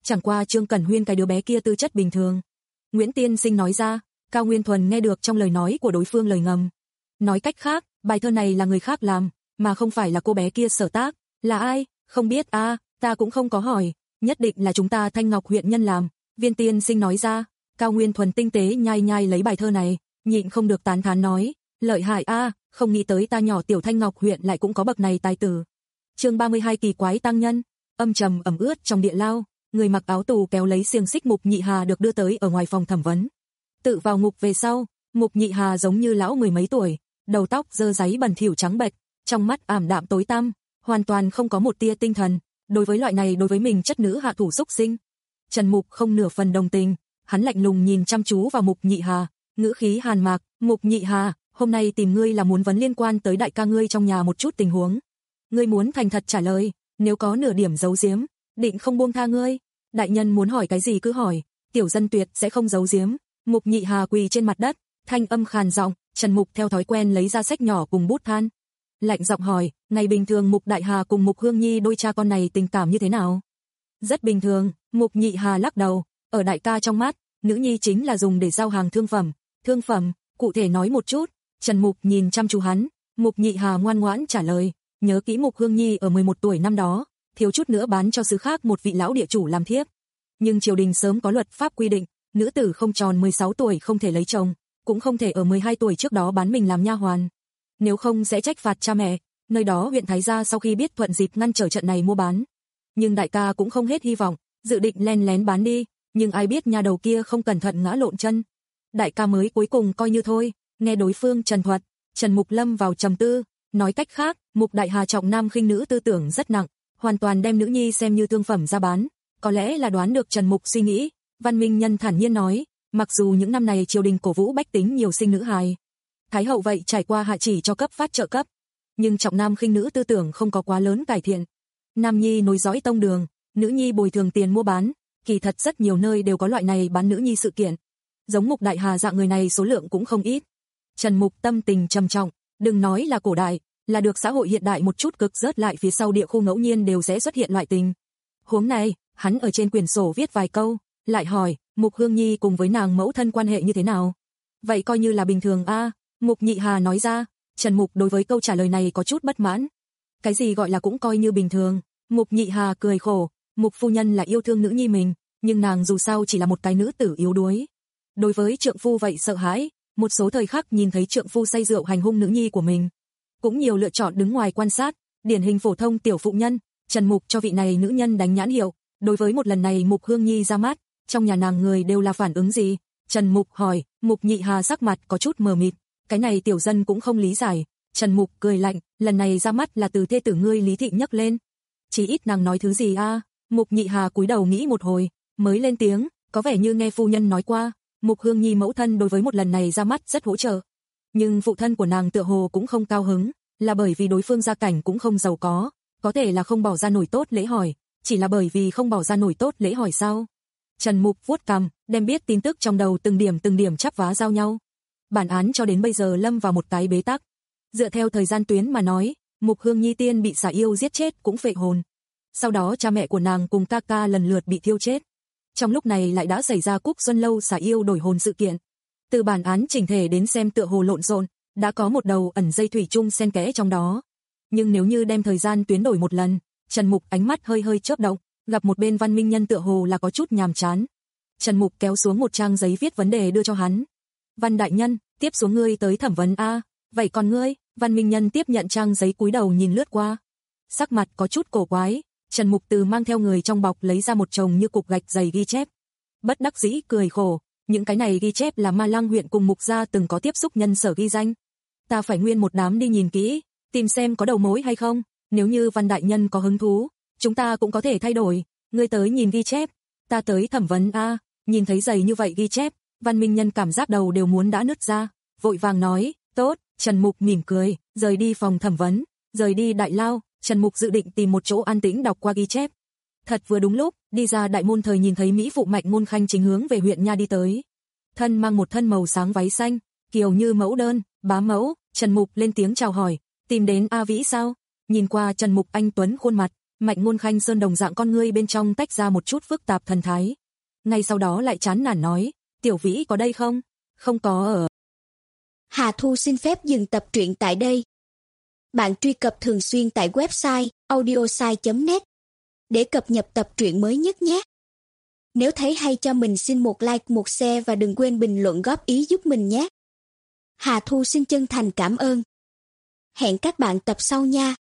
chẳng qua Trương Cẩn Huyên cái đứa bé kia tư chất bình thường. Nguyễn Tiên Sinh nói ra, Cao Nguyên Thuần nghe được trong lời nói của đối phương lời ngầm. Nói cách khác, bài thơ này là người khác làm, mà không phải là cô bé kia sở tác. Là ai? Không biết a, à, ta cũng không có hỏi, nhất định là chúng ta Thanh Ngọc huyện nhân làm. Viên Tiên Sinh nói ra. Cao Nguyên Thuần tinh tế nhai nhai lấy bài thơ này, nhịn không được tán thán nói, lợi hại a, à, không nghĩ tới ta nhỏ tiểu Thanh Ngọc huyện lại cũng có bậc này tài tử. Chương ba mươi hai kỳ quái tăng nhân. Âm trầm ẩm ướt trong địa lao, người mặc áo tù kéo lấy xiềng xích Mục Nhị Hà được đưa tới ở ngoài phòng thẩm vấn. Tự vào ngục về sau, Mục Nhị Hà giống như lão mười mấy tuổi, đầu tóc dơ dáy bẩn thỉu trắng bệch, trong mắt ảm đạm tối tăm, hoàn toàn không có một tia tinh thần. Đối với loại này đối với mình chất nữ hạ thủ xúc sinh, Trần Mục không nửa phần đồng tình, hắn lạnh lùng nhìn chăm chú vào Mục Nhị Hà, ngữ khí hàn mạc, "Mục Nhị Hà, hôm nay tìm ngươi là muốn vấn liên quan tới đại ca ngươi trong nhà một chút tình huống. Ngươi muốn thành thật trả lời, nếu có nửa điểm giấu giếm, định không buông tha ngươi. Đại nhân muốn hỏi cái gì cứ hỏi, tiểu dân tuyệt sẽ không giấu giếm." Mục Nhị Hà quỳ trên mặt đất, thanh âm khàn giọng, Trần Mục theo thói quen lấy ra sách nhỏ cùng bút than. Lạnh giọng hỏi, ngày bình thường Mục Đại Hà cùng Mục Hương Nhi đôi cha con này tình cảm như thế nào? Rất bình thường, Mục Nhị Hà lắc đầu, ở đại ca trong mắt, nữ nhi chính là dùng để giao hàng thương phẩm. Thương phẩm, cụ thể nói một chút. Trần Mục nhìn chăm chú hắn, Mục Nhị Hà ngoan ngoãn trả lời, nhớ kỹ Mục Hương Nhi ở mười một tuổi năm đó, thiếu chút nữa bán cho xứ khác một vị lão địa chủ làm thiếp. Nhưng triều đình sớm có luật pháp quy định, nữ tử không tròn mười sáu tuổi không thể lấy chồng, cũng không thể ở mười hai tuổi trước đó bán mình làm nha hoàn. Nếu không sẽ trách phạt cha mẹ. Nơi đó huyện Thái gia sau khi biết thuận dịp ngăn trở trận này mua bán. Nhưng đại ca cũng không hết hy vọng, dự định len lén bán đi, nhưng ai biết nhà đầu kia không cẩn thận ngã lộn chân. Đại ca mới cuối cùng coi như thôi, nghe đối phương trần thuật, Trần Mục lâm vào trầm tư, nói cách khác, Mục Đại Hà trọng nam khinh nữ tư tưởng rất nặng, hoàn toàn đem nữ nhi xem như thương phẩm ra bán, có lẽ là đoán được Trần Mục suy nghĩ. Văn Minh Nhân thản nhiên nói, mặc dù những năm này triều đình cổ vũ bách tính nhiều sinh nữ hài, Thái hậu vậy trải qua hạ chỉ cho cấp phát trợ cấp, nhưng trọng nam khinh nữ tư tưởng không có quá lớn cải thiện. Nam nhi nối dõi tông đường, nữ nhi bồi thường tiền mua bán, kỳ thật rất nhiều nơi đều có loại này bán nữ nhi sự kiện. Giống Mục Đại Hà dạng người này số lượng cũng không ít. Trần Mục tâm tình trầm trọng, đừng nói là cổ đại, là được xã hội hiện đại một chút cực rớt lại phía sau địa khu ngẫu nhiên đều sẽ xuất hiện loại tình huống này. Hắn ở trên quyển sổ viết vài câu, lại hỏi, Mục Hương Nhi cùng với nàng mẫu thân quan hệ như thế nào? Vậy coi như là bình thường a. Mục Nhị Hà nói ra. Trần Mục đối với câu trả lời này có chút bất mãn. Cái gì gọi là cũng coi như bình thường? Mục Nhị Hà cười khổ, Mục phu nhân là yêu thương nữ nhi mình, nhưng nàng dù sao chỉ là một cái nữ tử yếu đuối. Đối với trượng phu vậy sợ hãi, một số thời khắc nhìn thấy trượng phu say rượu hành hung nữ nhi của mình, cũng nhiều lựa chọn đứng ngoài quan sát, điển hình phổ thông tiểu phụ nhân. Trần Mục cho vị này nữ nhân đánh nhãn hiệu, đối với một lần này Mục Hương Nhi ra mắt, trong nhà nàng người đều là phản ứng gì? Trần Mục hỏi. Mục Nhị Hà sắc mặt có chút mờ mịt, cái này tiểu dân cũng không lý giải. Trần Mục cười lạnh, lần này ra mắt là từ thê tử ngươi Lý Thị nhấc lên. Chỉ ít nàng nói thứ gì a? À? Mục Nhị Hà cúi đầu nghĩ một hồi, mới lên tiếng, có vẻ như nghe phu nhân nói qua, Mục Hương Nhi mẫu thân đối với một lần này ra mắt rất hỗ trợ. Nhưng phụ thân của nàng tựa hồ cũng không cao hứng, là bởi vì đối phương gia cảnh cũng không giàu có, có thể là không bỏ ra nổi tốt lễ hỏi, chỉ là bởi vì không bỏ ra nổi tốt lễ hỏi sao? Trần Mục vuốt cằm, đem biết tin tức trong đầu từng điểm từng điểm chắp vá giao nhau. Bản án cho đến bây giờ lâm vào một cái bế tắc. Dựa theo thời gian tuyến mà nói, Mục Hương Nhi tiên bị xà yêu giết chết cũng phệ hồn. Sau đó cha mẹ của nàng cùng ca ca lần lượt bị thiêu chết. Trong lúc này lại đã xảy ra Cúc Xuân Lâu xà yêu đổi hồn sự kiện. Từ bản án chỉnh thể đến xem tựa hồ lộn xộn, đã có một đầu ẩn dây thủy chung xen kẽ trong đó. Nhưng nếu như đem thời gian tuyến đổi một lần, Trần Mục ánh mắt hơi hơi chớp động, gặp một bên Văn Minh Nhân tựa hồ là có chút nhàm chán. Trần Mục kéo xuống một trang giấy viết vấn đề đưa cho hắn. Văn đại nhân, tiếp xuống ngươi tới thẩm vấn a. Vậy còn ngươi? Văn Minh Nhân tiếp nhận trang giấy cúi đầu nhìn lướt qua. Sắc mặt có chút cổ quái, Trần Mục từ mang theo người trong bọc lấy ra một chồng như cục gạch dày ghi chép. Bất đắc dĩ cười khổ, những cái này ghi chép là Ma Lăng huyện cùng Mục gia từng có tiếp xúc nhân sở ghi danh. Ta phải nguyên một đám đi nhìn kỹ, tìm xem có đầu mối hay không, nếu như Văn đại nhân có hứng thú, chúng ta cũng có thể thay đổi, ngươi tới nhìn ghi chép, ta tới thẩm vấn a. À, nhìn thấy dày như vậy ghi chép, Văn Minh Nhân cảm giác đầu đều muốn đã nứt ra, vội vàng nói, tốt. Trần Mục mỉm cười, rời đi phòng thẩm vấn, rời đi đại lao. Trần Mục dự định tìm một chỗ an tĩnh đọc qua ghi chép. Thật vừa đúng lúc, đi ra đại môn thời nhìn thấy mỹ phụ Mạnh Ngôn Khanh chính hướng về huyện nha đi tới. Thân mang một thân màu sáng váy xanh, kiều như mẫu đơn, bá mẫu. Trần Mục lên tiếng chào hỏi, tìm đến A Vĩ sao? Nhìn qua Trần Mục anh tuấn khuôn mặt, Mạnh Ngôn Khanh Sơn đồng dạng con ngươi bên trong tách ra một chút phức tạp thần thái. Ngay sau đó lại chán nản nói, Tiểu Vĩ có đây không? Không có ở. Hà Thu xin phép dừng tập truyện tại đây. Bạn truy cập thường xuyên tại website audiosai chấm net để cập nhật tập truyện mới nhất nhé. Nếu thấy hay cho mình xin một like, một share và đừng quên bình luận góp ý giúp mình nhé. Hà Thu xin chân thành cảm ơn. Hẹn các bạn tập sau nha.